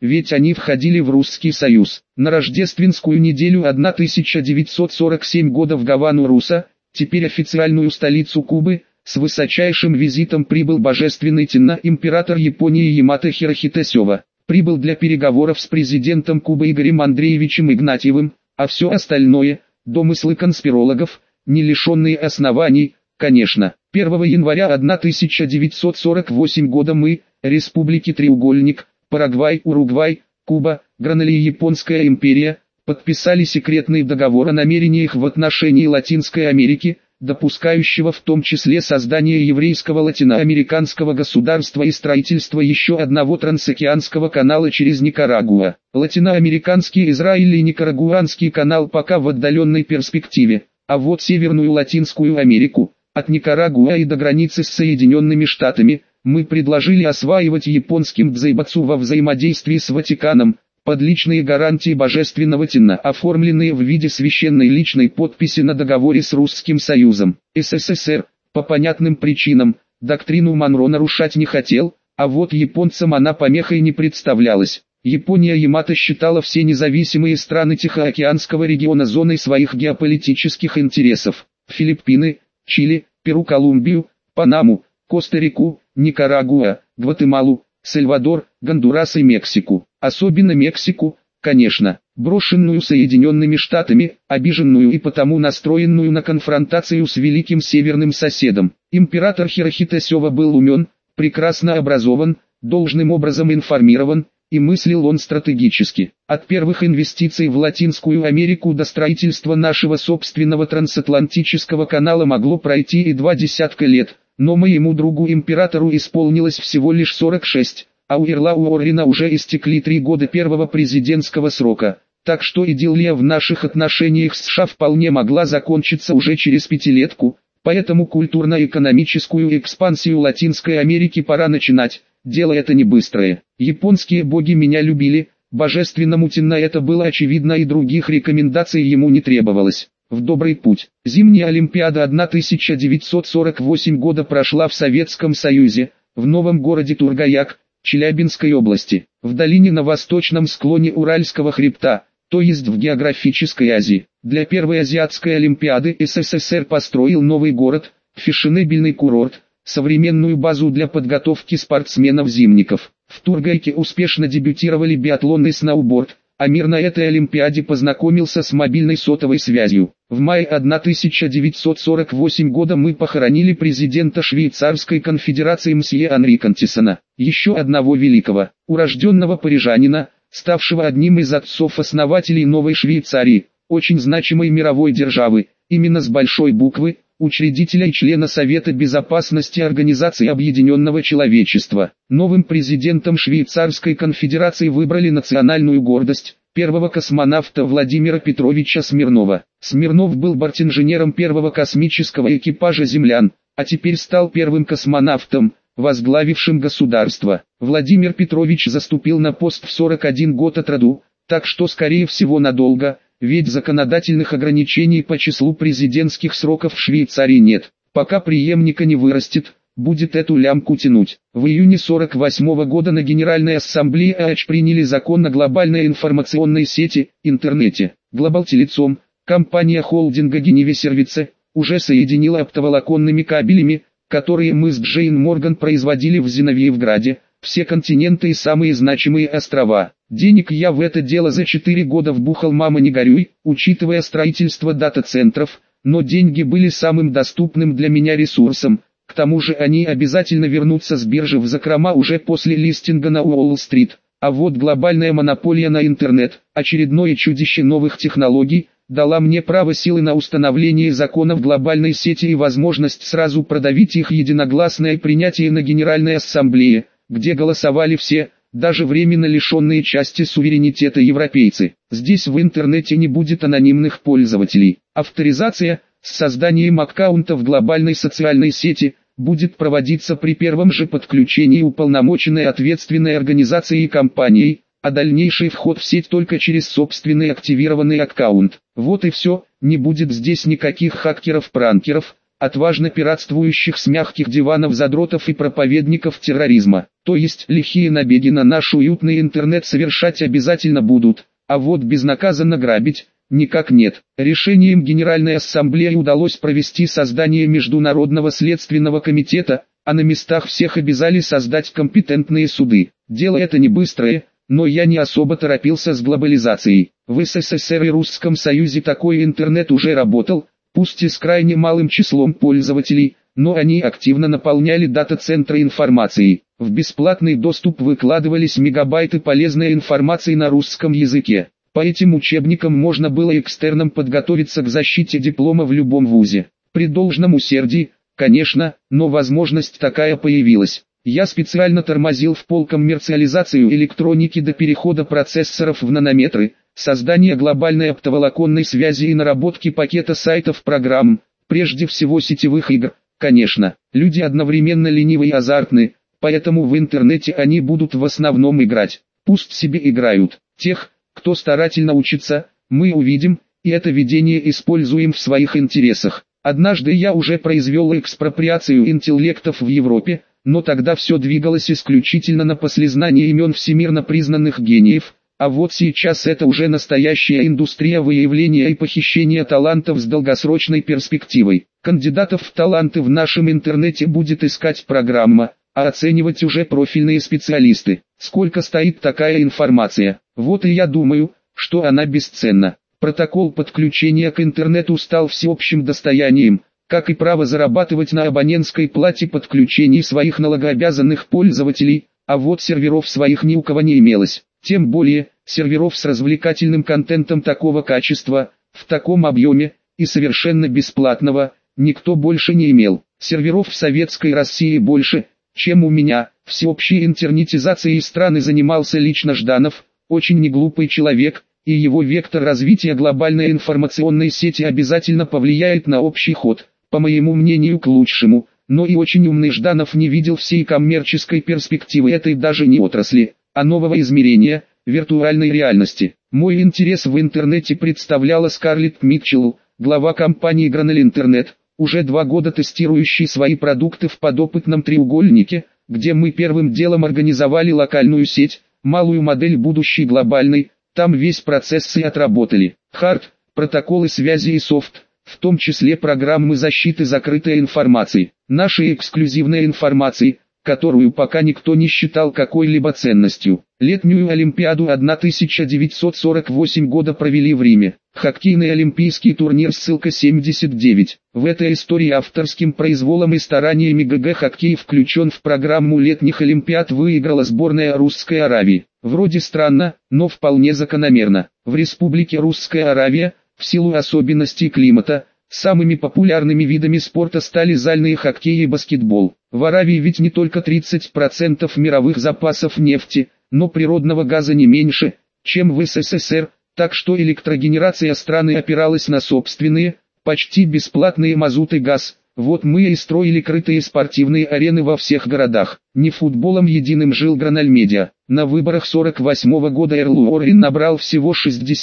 ведь они входили в Русский Союз. На рождественскую неделю 1947 года в Гавану-Руса, теперь официальную столицу Кубы, с высочайшим визитом прибыл божественный Тенна император Японии Ямато Хирохито Сёва. Прибыл для переговоров с президентом Кубы Игорем Андреевичем Игнатьевым, а все остальное – домыслы конспирологов, не лишенные оснований, конечно. 1 января 1948 года мы, Республики Треугольник, Парагвай, Уругвай, Куба, Гранолия-Японская империя, подписали секретный договор о намерениях в отношении Латинской Америки, допускающего в том числе создание еврейского латиноамериканского государства и строительство еще одного трансокеанского канала через Никарагуа. Латиноамериканский Израиль и Никарагуанский канал пока в отдаленной перспективе, а вот Северную Латинскую Америку, от Никарагуа и до границы с Соединенными Штатами, мы предложили осваивать японским дзайбацу во взаимодействии с Ватиканом, под личные гарантии божественного Тенна, оформленные в виде священной личной подписи на договоре с Русским Союзом. СССР, по понятным причинам, доктрину Монро нарушать не хотел, а вот японцам она помехой не представлялась. Япония Ямато считала все независимые страны Тихоокеанского региона зоной своих геополитических интересов. Филиппины, Чили, Перу, Колумбию, Панаму, Коста-Рику, Никарагуа, Гватемалу, Сальвадор, Гондурас и Мексику. Особенно Мексику, конечно, брошенную Соединенными Штатами, обиженную и потому настроенную на конфронтацию с великим северным соседом. Император Хирохито Сёва был умен, прекрасно образован, должным образом информирован, и мыслил он стратегически. От первых инвестиций в Латинскую Америку до строительства нашего собственного трансатлантического канала могло пройти и 20 лет, но моему другу-императору исполнилось всего лишь 46. А у Ирла Уоррена уже истекли 3 года первого президентского срока, так что идиллия в наших отношениях с США вполне могла закончиться уже через пятилетку, поэтому культурно-экономическую экспансию Латинской Америки пора начинать, дело это не быстрое. Японские боги меня любили, божественному Тенна это было очевидно и других рекомендаций ему не требовалось. В добрый путь. Зимняя Олимпиада 1948 года прошла в Советском Союзе, в новом городе Тургаяк, Челябинской области, в долине на восточном склоне Уральского хребта, то есть в географической Азии. Для первой азиатской Олимпиады СССР построил новый город, фешенебельный курорт, современную базу для подготовки спортсменов-зимников. В Тургайке успешно дебютировали биатлон и сноуборд, а мир на этой Олимпиаде познакомился с мобильной сотовой связью. В мае 1948 года мы похоронили президента Швейцарской конфедерации мсье Анри Кантисона, еще одного великого, урожденного парижанина, ставшего одним из отцов-основателей Новой Швейцарии, очень значимой мировой державы, именно с большой буквы, учредителя и члена Совета Безопасности Организации Объединенного Человечества. Новым президентом Швейцарской конфедерации выбрали национальную гордость, первого космонавта Владимира Петровича Смирнова. Смирнов был бортинженером первого космического экипажа землян, а теперь стал первым космонавтом, возглавившим государство. Владимир Петрович заступил на пост в 41 год от роду, так что скорее всего надолго, ведь законодательных ограничений по числу президентских сроков в Швейцарии нет. Пока преемника не вырастет, будет эту лямку тянуть. В июне 1948 года на Генеральной Ассамблее ААЧ приняли закон о глобальной информационной сети, интернете. Глобалтелеком, компания холдинга Геневе Сервице, уже соединила оптоволоконными кабелями, которые мы с Джейн Морган производили в Зиновьевграде, все континенты и самые значимые острова. Денег я в это дело за 4 года вбухал, мама не горюй, учитывая строительство дата-центров, но деньги были самым доступным для меня ресурсом, к тому же они обязательно вернутся с биржи в закрома уже после листинга на Уолл-стрит. А вот глобальная монополия на интернет, очередное чудище новых технологий, дала мне право силы на установление законов глобальной сети и возможность сразу продавить их единогласное принятие на Генеральной Ассамблее, где голосовали все, даже временно лишенные части суверенитета европейцы. Здесь в интернете не будет анонимных пользователей. Авторизация, с созданием аккаунта в глобальной социальной сети, будет проводиться при первом же подключении уполномоченной ответственной организацией и компанией, а дальнейший вход в сеть только через собственный активированный аккаунт. Вот и все, не будет здесь никаких хакеров-пранкеров, отважно пиратствующих с мягких диванов задротов и проповедников терроризма. То есть лихие набеги на наш уютный интернет совершать обязательно будут, а вот безнаказанно грабить – никак нет. Решением Генеральной Ассамблеи удалось провести создание Международного следственного комитета, а на местах всех обязали создать компетентные суды. Дело это не быстрое, но я не особо торопился с глобализацией. В СССР и Русском Союзе такой интернет уже работал, пусть и с крайне малым числом пользователей, но они активно наполняли дата-центры информацией. В бесплатный доступ выкладывались мегабайты полезной информации на русском языке. По этим учебникам можно было экстерном подготовиться к защите диплома в любом вузе. При должном усердии, конечно, но возможность такая появилась. Я специально тормозил в пол коммерциализацию электроники до перехода процессоров в нанометры, создания глобальной оптоволоконной связи и наработки пакета сайтов программ, прежде всего сетевых игр. Конечно, люди одновременно ленивы и азартны, поэтому в интернете они будут в основном играть. Пусть себе играют. Тех, кто старательно учится, мы увидим, и это видение используем в своих интересах. Однажды я уже произвел экспроприацию интеллектов в Европе, но тогда все двигалось исключительно на послезнание имен всемирно признанных гениев, а вот сейчас это уже настоящая индустрия выявления и похищения талантов с долгосрочной перспективой. Кандидатов в таланты в нашем интернете будет искать программа, а оценивать уже профильные специалисты. Сколько стоит такая информация? Вот и я думаю, что она бесценна. Протокол подключения к интернету стал всеобщим достоянием, как и право зарабатывать на абонентской плате подключений своих налогообязанных пользователей, а вот серверов своих ни у кого не имелось. Тем более, серверов с развлекательным контентом такого качества, в таком объеме, и совершенно бесплатного, никто больше не имел. Серверов в Советской России больше, чем у меня. Всеобщей интернетизацией страны занимался лично Жданов, очень неглупый человек, и его вектор развития глобальной информационной сети обязательно повлияет на общий ход, по моему мнению, к лучшему, но и очень умный Жданов не видел всей коммерческой перспективы этой даже не отрасли, а нового измерения, виртуальной реальности. Мой интерес в интернете представляла Скарлетт Митчелл, глава компании Granule Internet, уже 2 года тестирующий свои продукты в подопытном треугольнике, где мы первым делом организовали локальную сеть, малую модель будущей глобальной, там весь процесс и отработали. Хард, протоколы связи и софт, в том числе программы защиты закрытой информации, нашей эксклюзивной информации, которую пока никто не считал какой-либо ценностью. Летнюю Олимпиаду 1948 года провели в Риме. Хоккейный олимпийский турнир, ссылка 79. В этой истории авторским произволом и стараниями ГГ хоккей включен в программу летних Олимпиад, выиграла сборная Русской Аравии. Вроде странно, но вполне закономерно. В республике Русская Аравия, в силу особенностей климата, самыми популярными видами спорта стали зальные хоккей и баскетбол. В Аравии ведь не только 30% мировых запасов нефти, но природного газа не меньше, чем в СССР, так что электрогенерация страны опиралась на собственные, почти бесплатные мазут и газ. Вот мы и строили крытые спортивные арены во всех городах. Не футболом единым жил Granule Media. На выборах 48 года Эрл Уоррен набрал всего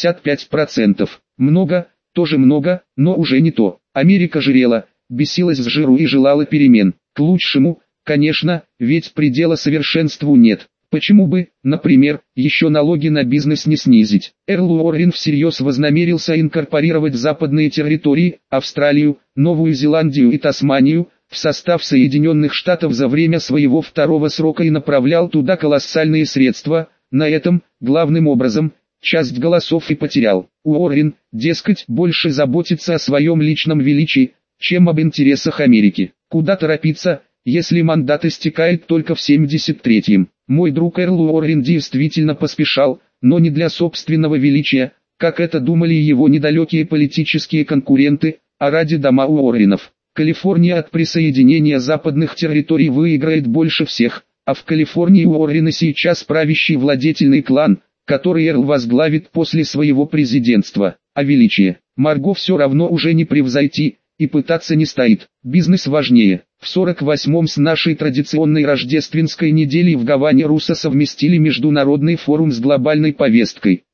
65%. Много, тоже много, но уже не то. Америка жирела, бесилась с жиру и желала перемен. К лучшему, конечно, ведь предела совершенству нет. Почему бы, например, еще налоги на бизнес не снизить? Эрл Уоррен всерьез вознамерился инкорпорировать западные территории, Австралию, Новую Зеландию и Тасманию, в состав Соединенных Штатов за время своего второго срока и направлял туда колоссальные средства. На этом, главным образом, часть голосов и потерял. Уоррен, дескать, больше заботится о своем личном величии, чем об интересах Америки. Куда торопиться, если мандат истекает только в 73-м? Мой друг Эрл Уоррен действительно поспешал, но не для собственного величия, как это думали его недалекие политические конкуренты, а ради дома Уорренов. Калифорния от присоединения западных территорий выиграет больше всех, а в Калифорнии Уоррены сейчас правящий владетельный клан, который Эрл возглавит после своего президентства. А величие Марго все равно уже не превзойти, и пытаться не стоит. Бизнес важнее. В 48-м с нашей традиционной рождественской неделей в Гаване Руссо совместили международный форум с глобальной повесткой.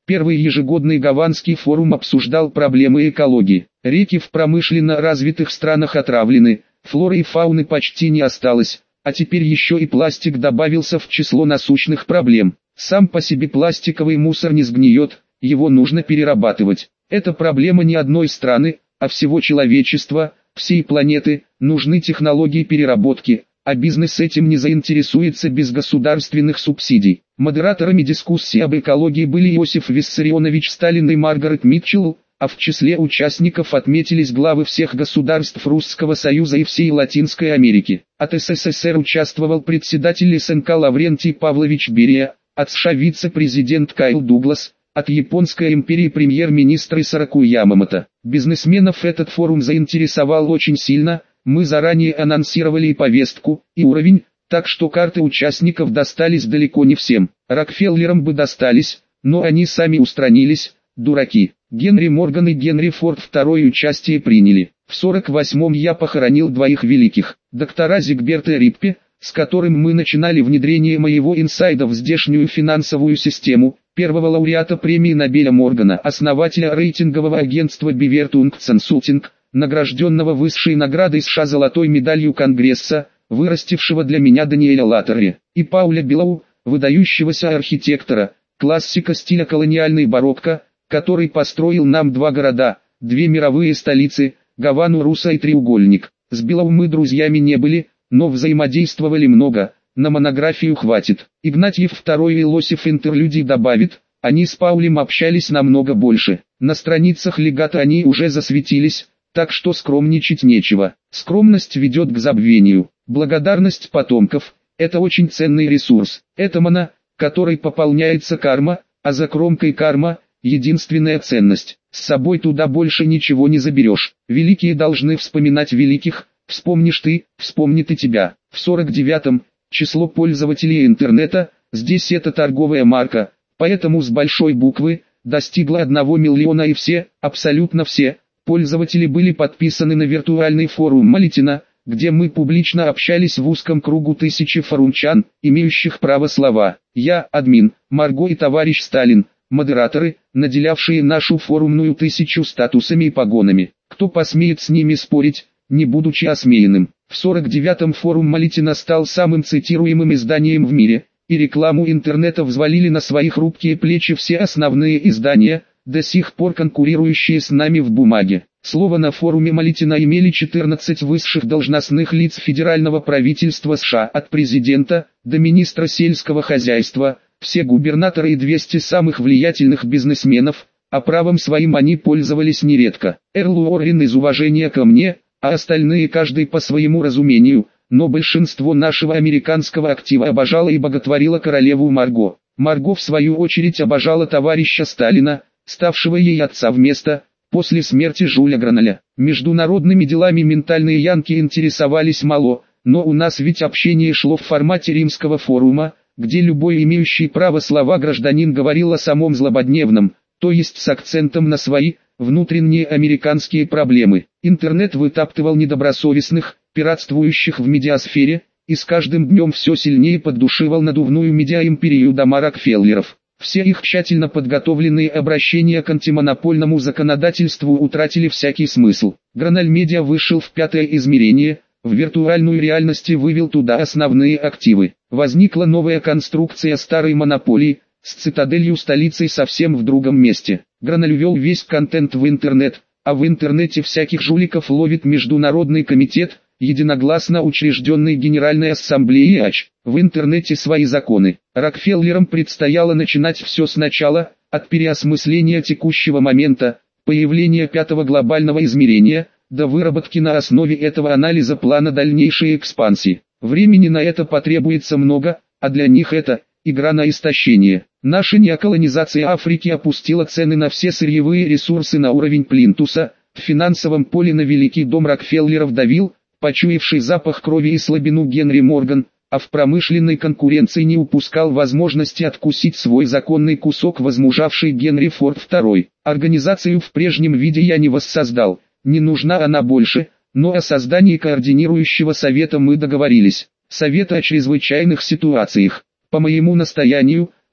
Первый ежегодный Гаванский форум обсуждал проблемы экологии. Реки в промышленно развитых странах отравлены, флоры и фауны почти не осталось, а теперь еще и пластик добавился в число насущных проблем. Сам по себе пластиковый мусор не сгниет, его нужно перерабатывать. Это проблема не одной страны, а всего человечества, всей планеты. Нужны технологии переработки, а бизнес этим не заинтересуется без государственных субсидий. Модераторами дискуссии об экологии были Иосиф Виссарионович Сталин и Маргарет Митчелл, а в числе участников отметились главы всех государств Русского Союза и всей Латинской Америки. От СССР участвовал председатель СНК Лаврентий Павлович Берия, от США вице-президент Кайл Дуглас, от Японской империи премьер-министр Исараку Ямамото. Бизнесменов этот форум заинтересовал очень сильно, мы заранее анонсировали и повестку, и уровень, так что карты участников достались далеко не всем. Рокфеллерам бы достались, но они сами устранились, дураки. Генри Морган и Генри Форд второе участие приняли. В 48-м я похоронил двоих великих. Доктора Зигберта Риппе, с которым мы начинали внедрение моего инсайда в здешнюю финансовую систему, первого лауреата премии Нобеля Моргана, основателя рейтингового агентства Beaverton Consulting, награжденного высшей наградой США золотой медалью Конгресса, вырастившего для меня Даниэля Латтери, и Пауля Белоу, выдающегося архитектора, классика стиля колониальный барокко, который построил нам два города, две мировые столицы, Гавану, Руса и Треугольник. С Белоу мы друзьями не были, но взаимодействовали много, на монографию хватит. Игнатьев II и Лосев интерлюдий добавит, они с Паулем общались намного больше. На страницах легата они уже засветились, так что скромничать нечего. Скромность ведет к забвению. Благодарность потомков – это очень ценный ресурс. Это мана, которой пополняется карма, а за кромкой карма – единственная ценность. С собой туда больше ничего не заберешь. Великие должны вспоминать великих, вспомнишь ты, вспомнит и тебя. В 49-м число пользователей интернета, здесь это торговая марка, поэтому с большой буквы, достигло 1 миллиона и все, абсолютно все, пользователи были подписаны на виртуальный форум Малитина, где мы публично общались в узком кругу тысячи форумчан, имеющих право слова. Я, админ, Марго и товарищ Сталин, модераторы, наделявшие нашу форумную 1000 статусами и погонами. Кто посмеет с ними спорить, не будучи осмеянным? В 49-м форум Малитина стал самым цитируемым изданием в мире, и рекламу интернета взвалили на свои хрупкие плечи все основные издания, до сих пор конкурирующие с нами в бумаге. Слово на форуме Малитина имели 14 высших должностных лиц федерального правительства США, от президента до министра сельского хозяйства, все губернаторы и 200 самых влиятельных бизнесменов, а правом своим они пользовались нередко. Эрл Уоррен из уважения ко мне, а остальные каждый по своему разумению, но большинство нашего американского актива обожало и боготворило королеву Марго. Марго в свою очередь обожала товарища Сталина, ставшего ей отца вместо, после смерти Жюля Граналя. Международными делами ментальные янки интересовались мало, но у нас ведь общение шло в формате римского форума, где любой имеющий право слова гражданин говорил о самом злободневном, то есть с акцентом на свои, внутренние американские проблемы. Интернет вытаптывал недобросовестных, пиратствующих в медиасфере, и с каждым днем все сильнее поддушивал надувную медиаимперию дома Рокфеллеров. Все их тщательно подготовленные обращения к антимонопольному законодательству утратили всякий смысл. Граналь Медиа вышел в 5-е измерение, в виртуальную реальность и вывел туда основные активы. Возникла новая конструкция старой монополии, с цитаделью столицей совсем в другом месте. Граналь ввел весь контент в интернет, а в интернете всяких жуликов ловит Международный комитет, единогласно учрежденный Генеральной Ассамблеей АЧ. В интернете свои законы. Рокфеллерам предстояло начинать все сначала, от переосмысления текущего момента, появления 5-го глобального измерения, до выработки на основе этого анализа плана дальнейшей экспансии. Времени на это потребуется много, а для них это игра на истощение. Наша неоколонизация Африки опустила цены на все сырьевые ресурсы на уровень плинтуса, в финансовом поле на великий дом Рокфеллеров давил, почуявший запах крови и слабину Генри Морган, а в промышленной конкуренции не упускал возможности откусить свой законный кусок возмужавший Генри Форд II. Организацию в прежнем виде я не воссоздал, не нужна она больше, но о создании координирующего совета мы договорились. Совета о чрезвычайных ситуациях. По моему настоянию,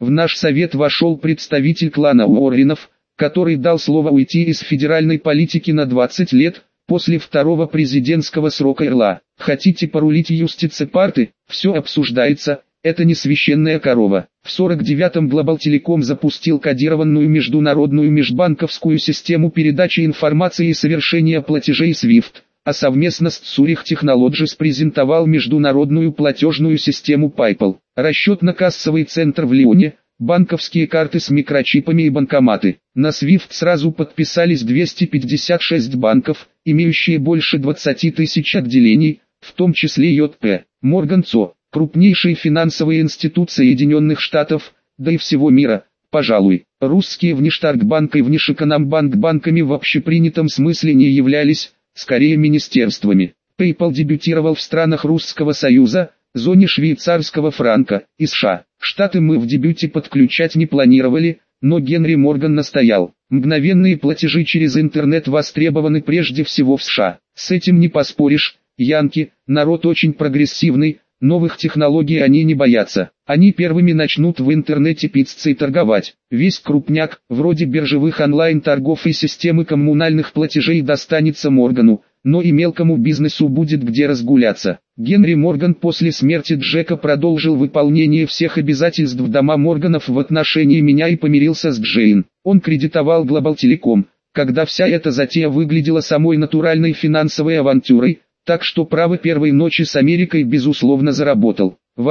В наш совет вошел представитель клана Уорренов, который дал слово уйти из федеральной политики на 20 лет, после второго президентского срока Эрла. Хотите порулить юстицепарты? Все обсуждается, это не священная корова. В 49-м Global Telecom запустил кодированную международную межбанковскую систему передачи информации и совершения платежей SWIFT, а совместно с Zurich Technologies презентовал международную платежную систему PayPal. Расчетно-кассовый центр в Лионе, банковские карты с микрочипами и банкоматы. На SWIFT сразу подписались 256 банков, имеющие больше 20 тысяч отделений, в том числе JP Morgan Ко, крупнейшие финансовые институты Соединенных Штатов, да и всего мира, пожалуй. Русские Внештаркбанк и Внешэкономбанк банками в общепринятом смысле не являлись, скорее министерствами. PayPal дебютировал в странах Русского Союза, зоне швейцарского франка и США. Штаты мы в дебюте подключать не планировали, но Генри Морган настоял. Мгновенные платежи через интернет востребованы прежде всего в США. С этим не поспоришь, янки, народ очень прогрессивный, новых технологий они не боятся. Они первыми начнут в интернете пиццей торговать. Весь крупняк, вроде биржевых онлайн-торгов и системы коммунальных платежей достанется Моргану, но и мелкому бизнесу будет где разгуляться. Генри Морган после смерти Джека продолжил выполнение всех обязательств дома Морганов в отношении меня и помирился с Джейн. Он кредитовал Global Telecom, когда вся эта затея выглядела самой натуральной финансовой авантюрой, так что право первой ночи с Америкой безусловно заработал. В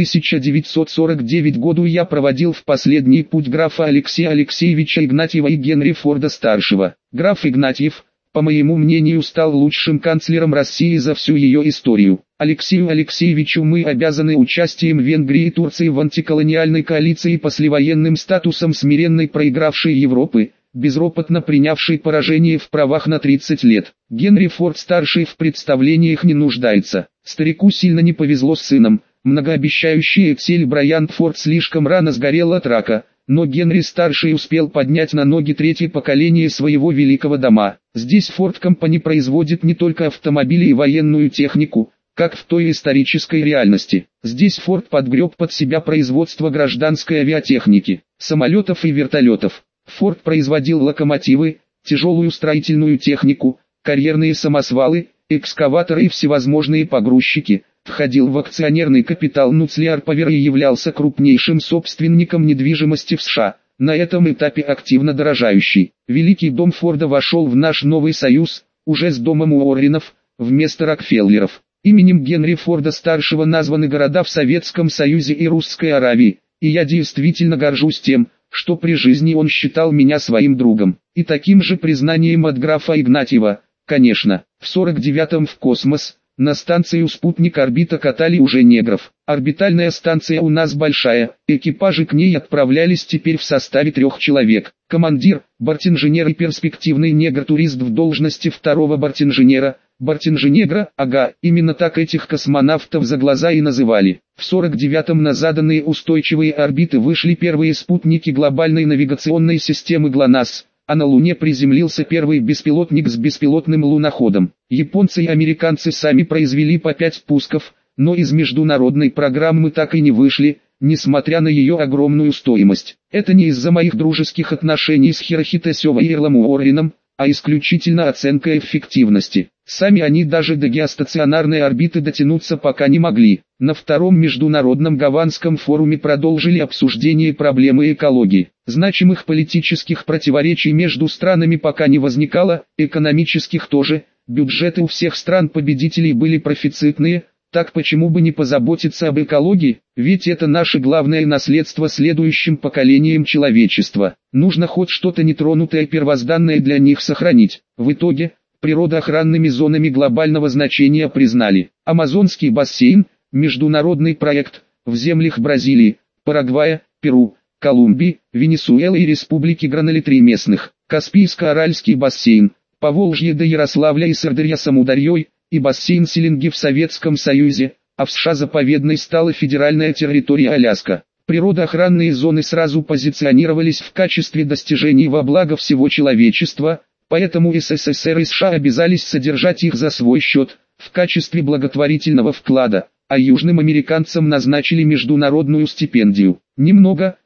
1949 году я проводил в последний путь графа Алексея Алексеевича Игнатьева и Генри Форда-старшего. Граф Игнатьев, по моему мнению, стал лучшим канцлером России за всю ее историю. Алексею Алексеевичу мы обязаны участием Венгрии и Турции в антиколониальной коалиции послевоенным статусом смиренной проигравшей Европы, безропотно принявший поражение в правах на 30 лет. Генри Форд-старший в представлениях не нуждается. Старику сильно не повезло с сыном. Многообещающая цель Брайант Форд слишком рано сгорел от рака, но Генри-старший успел поднять на ноги третье поколение своего великого дома. Здесь Ford Company производит не только автомобили и военную технику, как в той исторической реальности. Здесь Ford подгреб под себя производство гражданской авиатехники, самолетов и вертолетов. Ford производил локомотивы, тяжелую строительную технику, карьерные самосвалы, экскаваторы и всевозможные погрузчики. Входил в акционерный капитал Nuclear Power и являлся крупнейшим собственником недвижимости в США, на этом этапе активно дорожающий. Великий дом Форда вошел в наш новый союз, уже с домом Уорренов, вместо Рокфеллеров. Именем Генри Форда-старшего названы города в Советском Союзе и Русской Аравии, и я действительно горжусь тем, что при жизни он считал меня своим другом. И таким же признанием от графа Игнатьева, конечно. В 49-м в космос, на станцию «Спутник» орбита катали уже негров. Орбитальная станция у нас большая, экипажи к ней отправлялись теперь в составе 3 человек. Командир, бортинженер и перспективный негр-турист в должности второго бортинженера. Бортинженера, ага, именно так этих космонавтов за глаза и называли. В 49-м на заданные устойчивые орбиты вышли первые спутники глобальной навигационной системы ГЛОНАСС, а на Луне приземлился первый беспилотник с беспилотным луноходом. Японцы и американцы сами произвели по 5 пусков, но из международной программы так и не вышли, несмотря на ее огромную стоимость. Это не из-за моих дружеских отношений с Хирохито Сёва и Эрлом Уорреном, а исключительно оценка эффективности. Сами они даже до геостационарной орбиты дотянуться пока не могли. На втором международном Гаванском форуме продолжили обсуждение проблемы экологии. Значимых политических противоречий между странами пока не возникало, экономических тоже. Бюджеты у всех стран-победителей были профицитные, так почему бы не позаботиться об экологии, ведь это наше главное наследство следующим поколениям человечества. Нужно хоть что-то нетронутое первозданное для них сохранить. В итоге, природоохранными зонами глобального значения признали Амазонский бассейн, международный проект, в землях Бразилии, Парагвая, Перу, Колумбии, Венесуэлы и Республики Гранали 3 местных, Каспийско-Аральский бассейн, Поволжье до Ярославля и Сырдарья-Самударьей, и бассейн Селенги в Советском Союзе, а в США заповедной стала федеральная территория Аляска. Природоохранные зоны сразу позиционировались в качестве достижений во благо всего человечества, поэтому СССР и США обязались содержать их за свой счет, в качестве благотворительного вклада, а южным американцам назначили международную стипендию. Немного,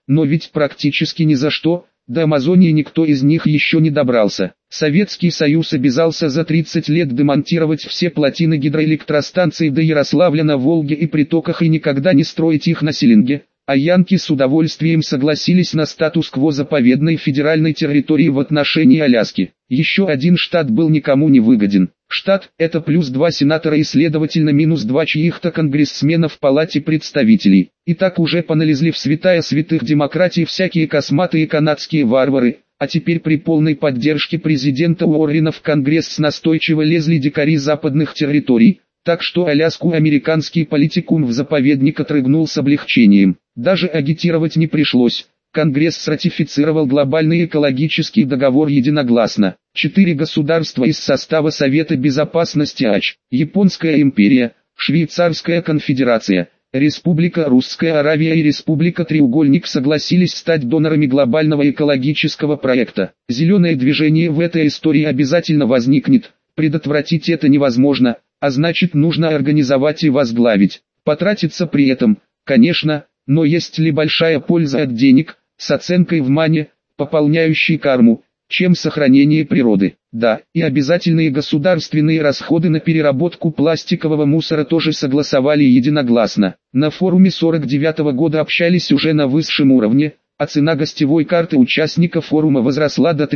но ведь практически ни за что, до Амазонии никто из них еще не добрался. Советский Союз обязался за 30 лет демонтировать все плотины гидроэлектростанций до Ярославля на Волге и притоках и никогда не строить их на Селинге, а янки с удовольствием согласились на статус-кво заповедной федеральной территории в отношении Аляски. Еще один штат был никому не выгоден. Штат – это плюс 2 сенатора и следовательно минус 2 чьих-то конгрессмена в Палате представителей. И так уже поналезли в святая святых демократии всякие косматые канадские варвары, а теперь при полной поддержке президента Уоррена в Конгресс настойчиво лезли дикари западных территорий, так что Аляску американский политикум в заповедник отрыгнул с облегчением. Даже агитировать не пришлось. Конгресс ратифицировал глобальный экологический договор единогласно. 4 государства из состава Совета Безопасности АЧ, Японская империя, Швейцарская конфедерация, Республика Русская Аравия и Республика Треугольник согласились стать донорами глобального экологического проекта. Зеленое движение в этой истории обязательно возникнет, предотвратить это невозможно, а значит нужно организовать и возглавить. Потратиться при этом, конечно, но есть ли большая польза от денег, с оценкой в мане, пополняющей карму, чем сохранение природы? Да, и обязательные государственные расходы на переработку пластикового мусора тоже согласовали единогласно. На форуме 49-го года общались уже на высшем уровне, а цена гостевой карты участника форума возросла до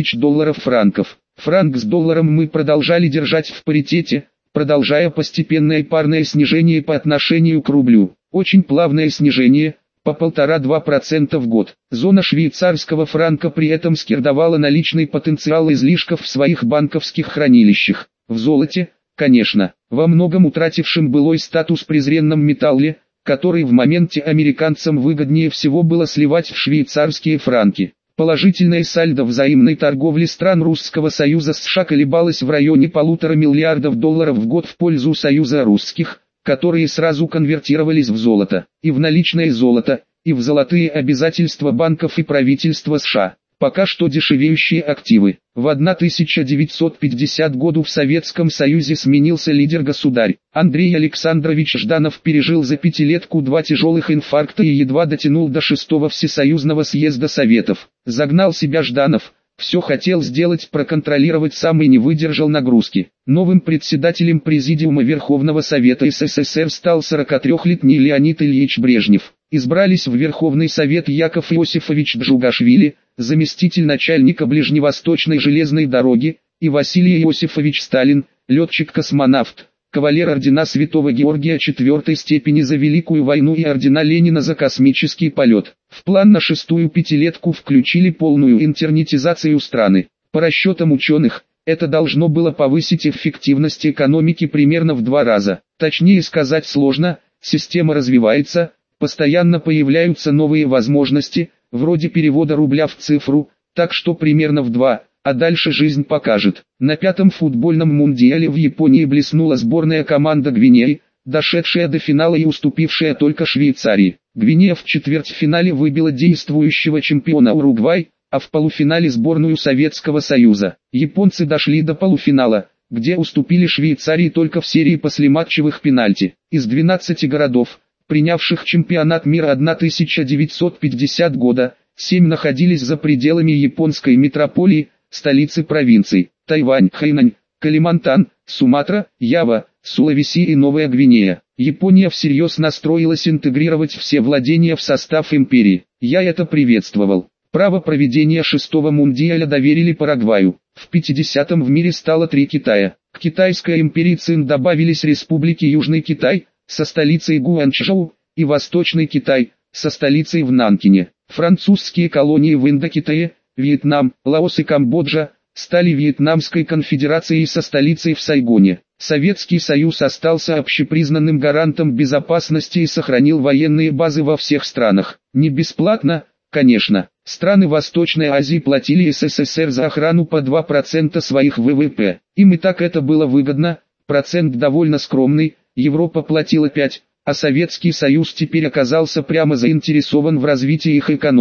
$3000. Франк с долларом мы продолжали держать в паритете, продолжая постепенное парное снижение по отношению к рублю. Очень плавное снижение, по 1,5–2% в год. Зона швейцарского франка при этом скирдовала наличный потенциал излишков в своих банковских хранилищах. В золоте, конечно, во многом утратившем былой статус презренном металле, который в моменте американцам выгоднее всего было сливать в швейцарские франки. Положительное сальдо взаимной торговли стран Русского Союза с США колебалось в районе $1,5 миллиарда в год в пользу Союза русских, которые сразу конвертировались в золото, и в наличное золото, и в золотые обязательства банков и правительства США. Пока что дешевеющие активы. В 1950 году в Советском Союзе сменился лидер-государь. Андрей Александрович Жданов пережил за пятилетку 2 тяжелых инфаркта и едва дотянул до 6-го Всесоюзного съезда Советов. Загнал себя Жданов. Все хотел сделать, проконтролировать сам и не выдержал нагрузки. Новым председателем Президиума Верховного Совета СССР стал 43-летний Леонид Ильич Брежнев. Избрались в Верховный Совет Яков Иосифович Джугашвили, заместитель начальника Ближневосточной железной дороги, и Василий Иосифович Сталин, летчик-космонавт, кавалер ордена Святого Георгия 4-й степени за Великую войну и ордена Ленина за космический полет. В план на 6-ю пятилетку включили полную интернетизацию страны. По расчетам ученых, это должно было повысить эффективность экономики примерно в 2 раза. Точнее сказать сложно, система развивается, постоянно появляются новые возможности, вроде перевода рубля в цифру, так что примерно в 2, а дальше жизнь покажет. На 5-м футбольном мундиале в Японии блеснула сборная команда Гвинеи, дошедшая до финала и уступившая только Швейцарии. Гвинея в четвертьфинале выбила действующего чемпиона Уругвай, а в полуфинале сборную Советского Союза. Японцы дошли до полуфинала, где уступили Швейцарии только в серии послематчевых пенальти. Из 12 городов, принявших чемпионат мира 1950 года, 7 находились за пределами японской метрополии, столицы провинций: Тайвань, Хайнань, Калимантан, Суматра, Ява, Сулавеси и Новая Гвинея. Япония всерьез настроилась интегрировать все владения в состав империи. Я это приветствовал. Право проведения 6-го мундиаля доверили Парагваю. В 50-м в мире стало 3 Китая. К Китайской империи Цин добавились республики Южный Китай, со столицей Гуанчжоу, и Восточный Китай, со столицей в Нанкине. Французские колонии в Индокитае, Вьетнам, Лаос и Камбоджа стали Вьетнамской конфедерацией со столицей в Сайгоне. Советский Союз остался общепризнанным гарантом безопасности и сохранил военные базы во всех странах. Не бесплатно, конечно. Страны Восточной Азии платили СССР за охрану по 2% своих ВВП. Им и так это было выгодно, процент довольно скромный, Европа платила 5%, а Советский Союз теперь оказался прямо заинтересован в развитии их экономик.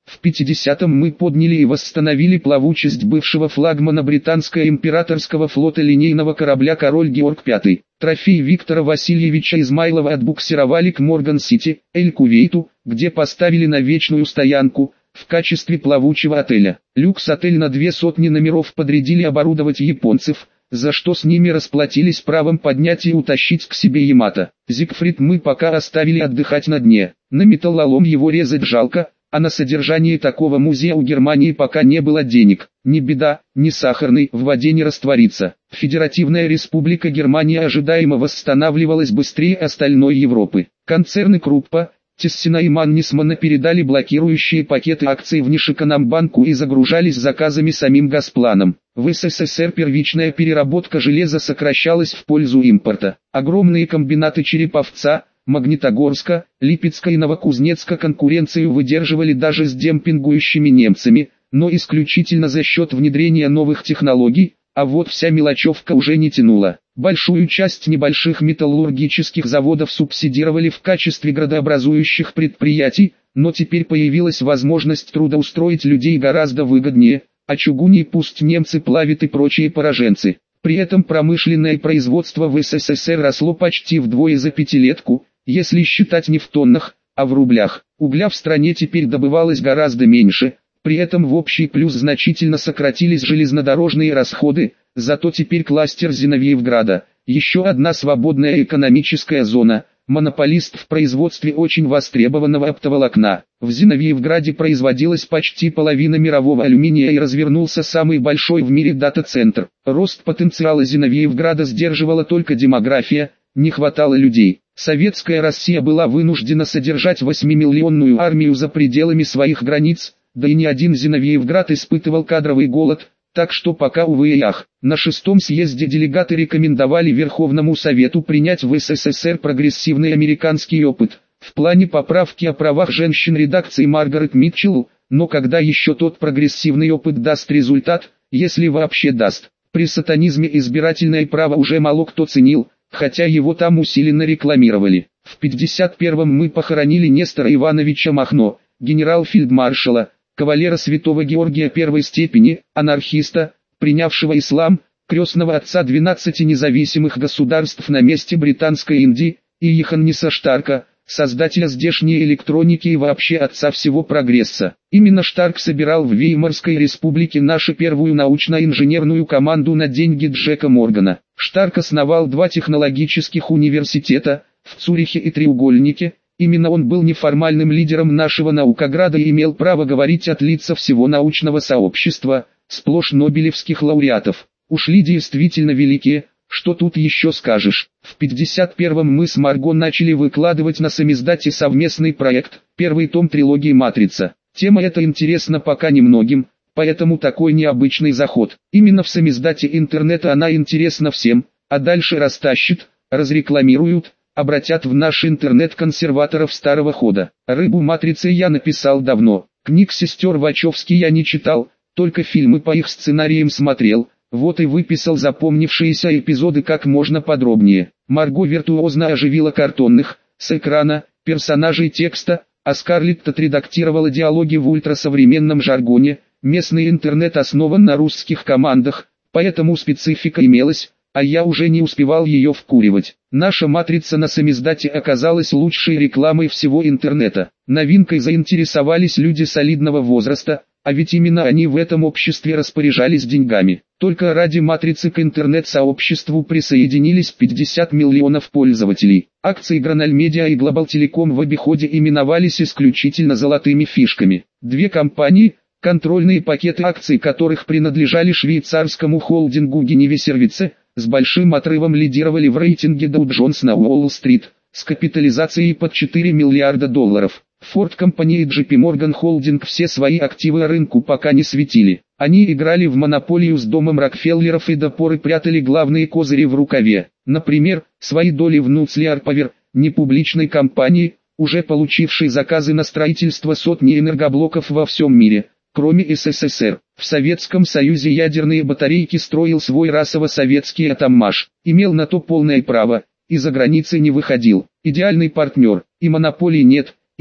В 50-м мы подняли и восстановили плавучесть бывшего флагмана британского императорского флота линейного корабля «Король Георг V». Трофей Виктора Васильевича Измайлова отбуксировали к Морган-Сити, Эль-Кувейту, где поставили на вечную стоянку, в качестве плавучего отеля. Люкс-отель на 200 номеров подрядили оборудовать японцев, за что с ними расплатились правом поднять и утащить к себе Ямато. Зигфрид мы пока оставили отдыхать на дне. На металлолом его резать жалко, а на содержание такого музея у Германии пока не было денег. Не беда, не сахарный, в воде не растворится. Федеративная республика Германия ожидаемо восстанавливалась быстрее остальной Европы. Концерны Круппа, Тессина и Маннисмана передали блокирующие пакеты акций Внешэкономбанку и загружались заказами самим Газпланом. В СССР первичная переработка железа сокращалась в пользу импорта. Огромные комбинаты Череповца, Магнитогорска, Липецка и Новокузнецка конкуренцию выдерживали даже с демпингующими немцами, но исключительно за счет внедрения новых технологий, а вот вся мелочевка уже не тянула. Большую часть небольших металлургических заводов субсидировали в качестве градообразующих предприятий, но теперь появилась возможность трудоустроить людей гораздо выгоднее, а чугуни пусть немцы плавят и прочие пораженцы. При этом промышленное производство в СССР росло почти вдвое за пятилетку, если считать не в тоннах, а в рублях. Угля в стране теперь добывалось гораздо меньше, при этом в общий плюс значительно сократились железнодорожные расходы, зато теперь кластер Зиновьевграда, еще одна свободная экономическая зона, монополист в производстве очень востребованного оптоволокна. В Зиновьевграде производилась почти половина мирового алюминия и развернулся самый большой в мире дата-центр. Рост потенциала Зиновьевграда сдерживала только демография, не хватало людей. Советская Россия была вынуждена содержать 8-миллионную армию за пределами своих границ, да и ни один Зиновьевград испытывал кадровый голод, так что пока увы и ах. На 6-м съезде делегаты рекомендовали Верховному Совету принять в СССР прогрессивный американский опыт, в плане поправки о правах женщин редакции Маргарет Митчелл, но когда еще тот прогрессивный опыт даст результат, если вообще даст. При сатанизме избирательное право уже мало кто ценил, хотя его там усиленно рекламировали. В 51-м мы похоронили Нестора Ивановича Махно, генерал-фельдмаршала, кавалера Святого Георгия первой степени, анархиста, принявшего ислам, крестного отца 12 независимых государств на месте Британской Индии, и Йоханнеса Штарка, создателя здешней электроники и вообще отца всего прогресса. Именно Штарк собирал в Веймарской республике нашу первую научно-инженерную команду на деньги Джека Моргана. Штарк основал 2 технологических университета, в Цюрихе и Треугольнике. Именно он был неформальным лидером нашего наукограда и имел право говорить от лица всего научного сообщества, сплошь нобелевских лауреатов. Ушли действительно великие, что тут еще скажешь. В 51-м мы с Марго начали выкладывать на самиздате совместный проект, первый том трилогии «Матрица». Тема эта интересна пока немногим, поэтому такой необычный заход. Именно в самиздате интернета она интересна всем, а дальше растащит, разрекламируют, обратят в наш интернет консерваторов старого хода. «Рыбу матрицы» я написал давно, книг сестер Вачовски я не читал, только фильмы по их сценариям смотрел, вот и выписал запомнившиеся эпизоды как можно подробнее. Марго виртуозно оживила картонных, с экрана, персонажей текста, а Скарлетт отредактировала диалоги в ультрасовременном жаргоне. Местный интернет основан на русских командах, поэтому специфика имелась, а я уже не успевал ее вкуривать. Наша матрица на самиздате оказалась лучшей рекламой всего интернета. Новинкой заинтересовались люди солидного возраста, а ведь именно они в этом обществе распоряжались деньгами. Только ради матрицы к интернет-сообществу присоединились 50 миллионов пользователей. Акции Граналь Медиа и Глобал Телеком в обиходе именовались исключительно золотыми фишками. 2 компании, контрольные пакеты акций которых принадлежали швейцарскому холдингу Геневи Сервице, с большим отрывом лидировали в рейтинге Dow Jones на Уолл-стрит, с капитализацией под $4 миллиарда. Ford Company и JP Morgan Holding все свои активы рынку пока не светили. Они играли в монополию с домом Рокфеллеров и до поры прятали главные козыри в рукаве. Например, свои доли в Nuclear Power, непубличной компании, уже получившей заказы на строительство сотни энергоблоков во всем мире, кроме СССР. В Советском Союзе ядерные батарейки строил свой расово-советский Атоммаш, имел на то полное право, и за границы не выходил. Идеальный партнер, и монополий нет,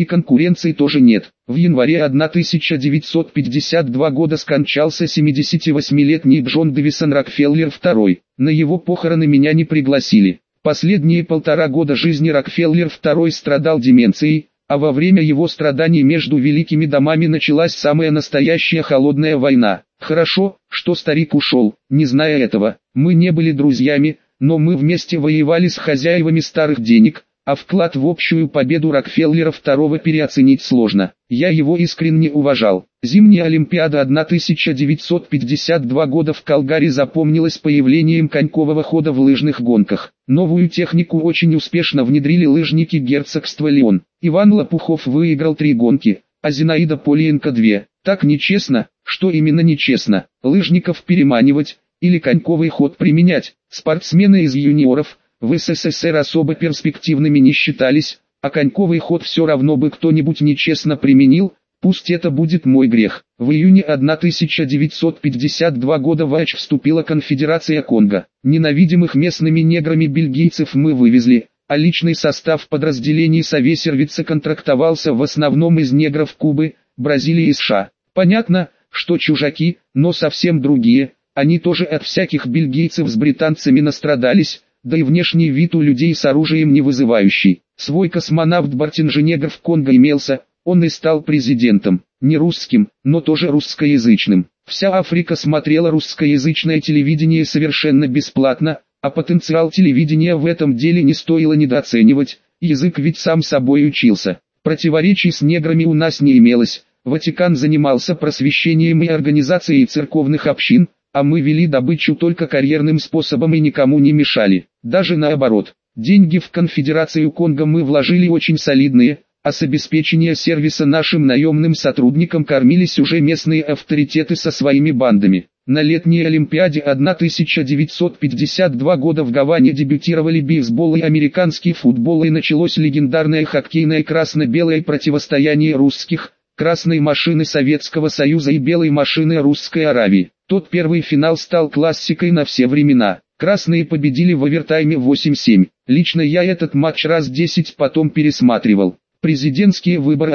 и конкуренции тоже нет. В январе 1952 года скончался 78-летний Джон Дэвисон Рокфеллер II. На его похороны меня не пригласили. Последние 1,5 года жизни Рокфеллер II страдал деменцией, а во время его страданий между великими домами началась самая настоящая холодная война. Хорошо, что старик ушел, не зная этого. Мы не были друзьями, но мы вместе воевали с хозяевами старых денег, а вклад в общую победу Рокфеллера II переоценить сложно. Я его искренне уважал. Зимняя Олимпиада 1952 года в Калгари запомнилась появлением конькового хода в лыжных гонках. Новую технику очень успешно внедрили лыжники герцогства Леон. Иван Лопухов выиграл 3 гонки, а Зинаида Полиенко 2. Так нечестно. Что именно нечестно? Лыжников переманивать или коньковый ход применять? Спортсмены из юниоров в СССР особо перспективными не считались, а коньковый ход все равно бы кто-нибудь нечестно применил, пусть это будет мой грех. В июне 1952 года в Айч вступила Конфедерация Конго. Ненавидимых местными неграми бельгийцев мы вывезли, а личный состав подразделений Совесервица контрактовался в основном из негров Кубы, Бразилии и США. Понятно, что чужаки, но совсем другие, они тоже от всяких бельгийцев с британцами настрадались, да и внешний вид у людей с оружием не вызывающий. Свой космонавт Бартинженегр в Конго имелся, он и стал президентом, не русским, но тоже русскоязычным. Вся Африка смотрела русскоязычное телевидение совершенно бесплатно, а потенциал телевидения в этом деле не стоило недооценивать, язык ведь сам собой учился. Противоречий с неграми у нас не имелось, Ватикан занимался просвещением и организацией церковных общин, а мы вели добычу только карьерным способом и никому не мешали. Даже наоборот, деньги в Конфедерацию Конго мы вложили очень солидные, а с обеспечения сервиса нашим наемным сотрудникам кормились уже местные авторитеты со своими бандами. На летней Олимпиаде 1952 года в Гаване дебютировали бейсбол и американский футбол, и началось легендарное хоккейное красно-белое противостояние русских, красной машины Советского Союза и белой машины Русской Аравии. Тот первый финал стал классикой на все времена. Красные победили в овертайме 8-7. Лично я этот матч раз 10 потом пересматривал. Президентские выборы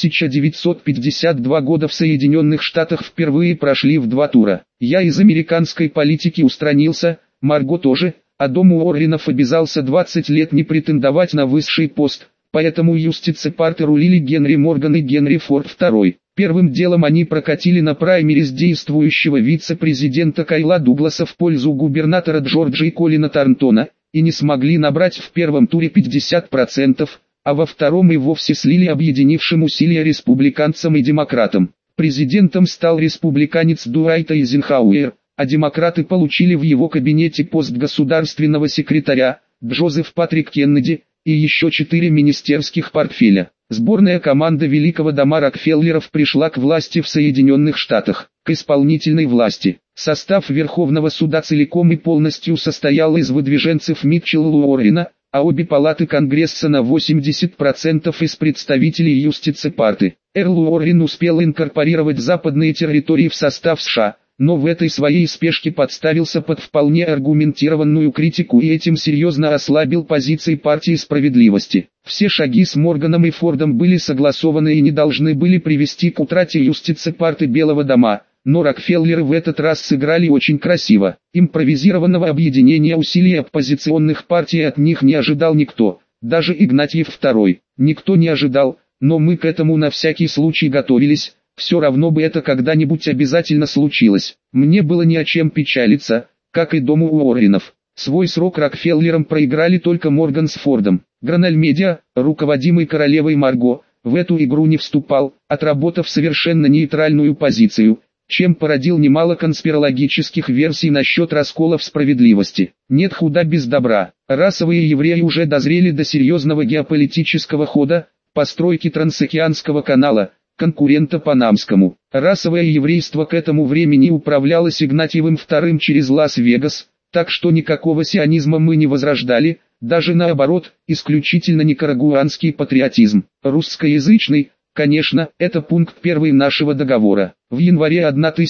1952 года в Соединенных Штатах впервые прошли в 2 тура. Я из американской политики устранился, Марго тоже, а дом Уорренов обязался 20 лет не претендовать на высший пост, поэтому юстице-парты рулили Генри Морган и Генри Форд II. Первым делом они прокатили на праймериз действующего вице-президента Кайла Дугласа в пользу губернатора Джорджии Колина Торнтона, и не смогли набрать в первом туре 50%, а во втором и вовсе слили объединившим усилия республиканцам и демократам. Президентом стал республиканец Дуайт Эйзенхауэр, а демократы получили в его кабинете пост государственного секретаря, Джозеф Патрик Кеннеди, и еще 4 министерских портфеля. Сборная команда Великого дома Рокфеллеров пришла к власти в Соединенных Штатах, к исполнительной власти. Состав Верховного суда целиком и полностью состоял из выдвиженцев Митчелла Уоррена, а обе палаты Конгресса на 80% из представителей юстице-парты. Эрл Уоррен успел инкорпорировать западные территории в состав США, но в этой своей спешке подставился под вполне аргументированную критику и этим серьезно ослабил позиции партии справедливости. Все шаги с Морганом и Фордом были согласованы и не должны были привести к утрате юстице-парты Белого дома, но Рокфеллеры в этот раз сыграли очень красиво. Импровизированного объединения усилий оппозиционных партий от них не ожидал никто, даже Игнатьев II. Никто не ожидал, но мы к этому на всякий случай готовились. Все равно бы это когда-нибудь обязательно случилось. Мне было не о чем печалиться, как и дому Уорренов. Свой срок Рокфеллерам проиграли только Морган с Фордом. Граноль Медиа, руководимый королевой Марго, в эту игру не вступал, отработав совершенно нейтральную позицию, чем породил немало конспирологических версий насчет расколов справедливости. Нет худа без добра. Расовые евреи уже дозрели до серьезного геополитического хода, постройки Трансокеанского канала, конкурента Панамскому. Расовое еврейство к этому времени управлялось Игнатьевым II через Лас-Вегас, так что никакого сионизма мы не возрождали, даже наоборот, исключительно никарагуанский патриотизм. Русскоязычный, конечно, это пункт 1 нашего договора. В январе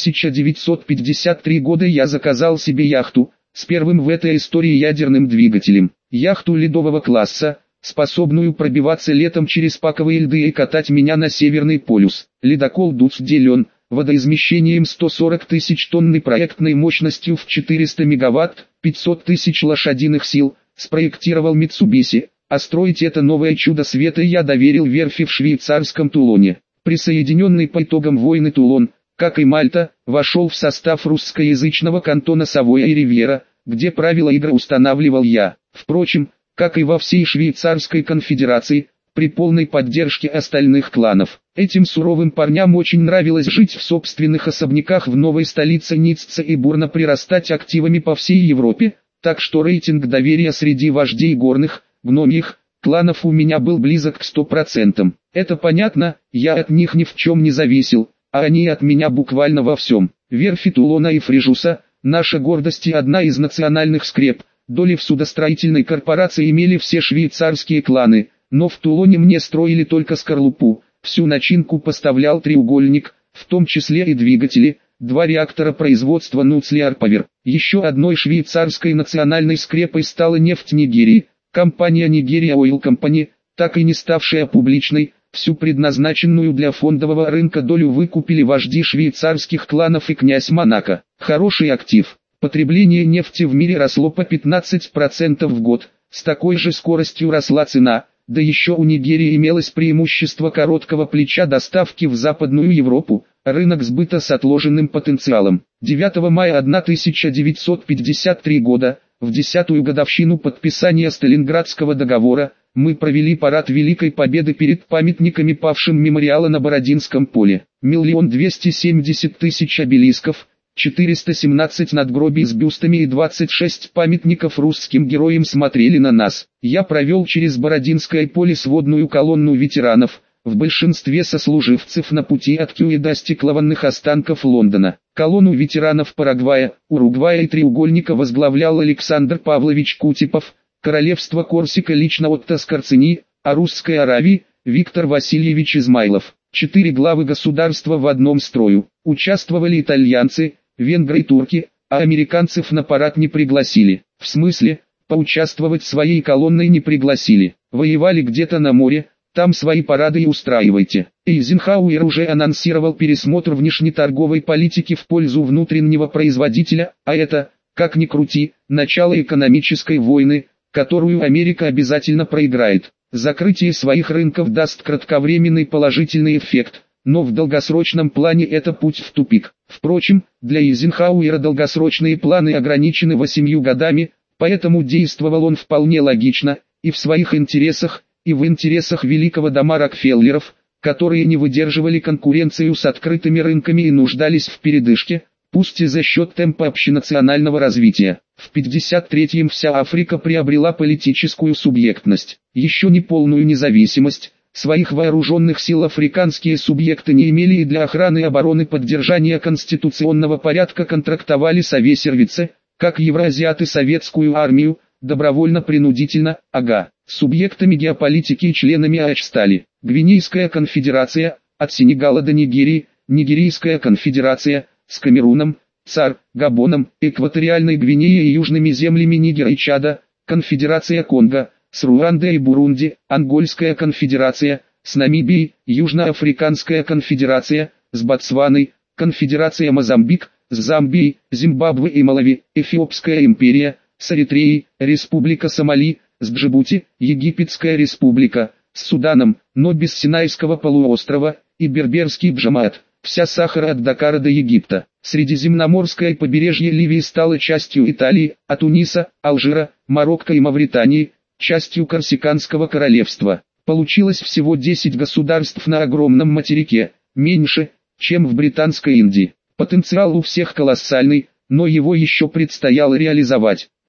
1953 года я заказал себе яхту, с первым в этой истории ядерным двигателем. Яхту ледового класса, способную пробиваться летом через паковые льды и катать меня на Северный полюс. Ледокол Дуц-Делен, водоизмещением 140 тысяч тонн и проектной мощностью в 400 мегаватт, 500 тысяч лошадиных сил, спроектировал Mitsubishi, а строить это новое чудо света я доверил верфи в швейцарском Тулоне. Присоединенный по итогам войны Тулон, как и Мальта, вошел в состав русскоязычного кантона Савойя и Ривьера, где правила игры устанавливал я. Впрочем, как и во всей Швейцарской конфедерации, при полной поддержке остальных кланов. Этим суровым парням очень нравилось жить в собственных особняках в новой столице Ницце и бурно прирастать активами по всей Европе, так что рейтинг доверия среди вождей горных, гномьих, кланов у меня был близок к 100%. Это понятно, я от них ни в чем не зависел, а они от меня буквально во всем. Верфи Тулона и Фрижуса, наша гордость и одна из национальных скреп, доли в судостроительной корпорации имели все швейцарские кланы, но в Тулоне мне строили только скорлупу, всю начинку поставлял треугольник, в том числе и двигатели, 2 реактора производства Nuclear Power. Еще одной швейцарской национальной скрепой стала нефть Нигерии, компания Nigeria Oil Company, так и не ставшая публичной. Всю предназначенную для фондового рынка долю выкупили вожди швейцарских кланов и князь Монако. Хороший актив. Потребление нефти в мире росло по 15% в год, с такой же скоростью росла цена, да еще у Нигерии имелось преимущество короткого плеча доставки в Западную Европу, рынок сбыта с отложенным потенциалом. 9 мая 1953 года, в 10-ю годовщину подписания Сталинградского договора, мы провели парад Великой Победы перед памятниками павшим мемориала на Бородинском поле. 1 270 000 обелисков, 417 надгробий с бюстами и 26 памятников русским героям смотрели на нас. Я провел через Бородинское поле сводную колонну ветеранов, в большинстве сослуживцев на пути от Кюи до стеклованных останков Лондона. Колонну ветеранов Парагвая, Уругвая и Треугольника возглавлял Александр Павлович Кутепов, Королевство Корсика лично Отто Скорцени, а Русской Аравии – Виктор Васильевич Измайлов. 4 главы государства в одном строю. Участвовали итальянцы, венгры и турки, а американцев на парад не пригласили. В смысле, поучаствовать своей колонной не пригласили. Воевали где-то на море, там свои парады и устраивайте. Эйзенхауэр уже анонсировал пересмотр внешнеторговой политики в пользу внутреннего производителя, а это, как ни крути, начало экономической войны, которую Америка обязательно проиграет. Закрытие своих рынков даст кратковременный положительный эффект, но в долгосрочном плане это путь в тупик. Впрочем, для Эйзенхауэра долгосрочные планы ограничены 8 годами, поэтому действовал он вполне логично, и в своих интересах, и в интересах великого дома Рокфеллеров, которые не выдерживали конкуренцию с открытыми рынками и нуждались в передышке, пусть и за счет темпа общенационального развития. В 1953-м вся Африка приобрела политическую субъектность, еще не полную независимость. Своих вооруженных сил африканские субъекты не имели и для охраны и обороны поддержания конституционного порядка контрактовали с авиасервисы, как евроазиаты советскую армию, добровольно-принудительно, ага. Субъектами геополитики и членами ААЧ стали Гвинейская конфедерация, от Сенегала до Нигерии, Нигерийская конфедерация, с Камеруном, ЦАР, Габоном, Экваториальной Гвинеей и южными землями Нигера и Чада, Конфедерация Конго, с Руандой и Бурунди, Ангольская конфедерация, с Намибией, Южноафриканская конфедерация, с Ботсваной, Конфедерация Мозамбик, с Замбией, Зимбабве и Малави, Эфиопская империя, с Эритреей, Республика Сомали, с Джибути, Египетская республика, с Суданом, но без Синайского полуострова, и Берберский Джамаат. Вся Сахара от Дакара до Египта. Средиземноморское побережье Ливии стало частью Италии, а Туниса, Алжира, Марокко и Мавритании – частью Корсиканского королевства. Получилось всего 10 государств на огромном материке, меньше, чем в Британской Индии. Потенциал у всех колоссальный, но его еще предстояло реализовать.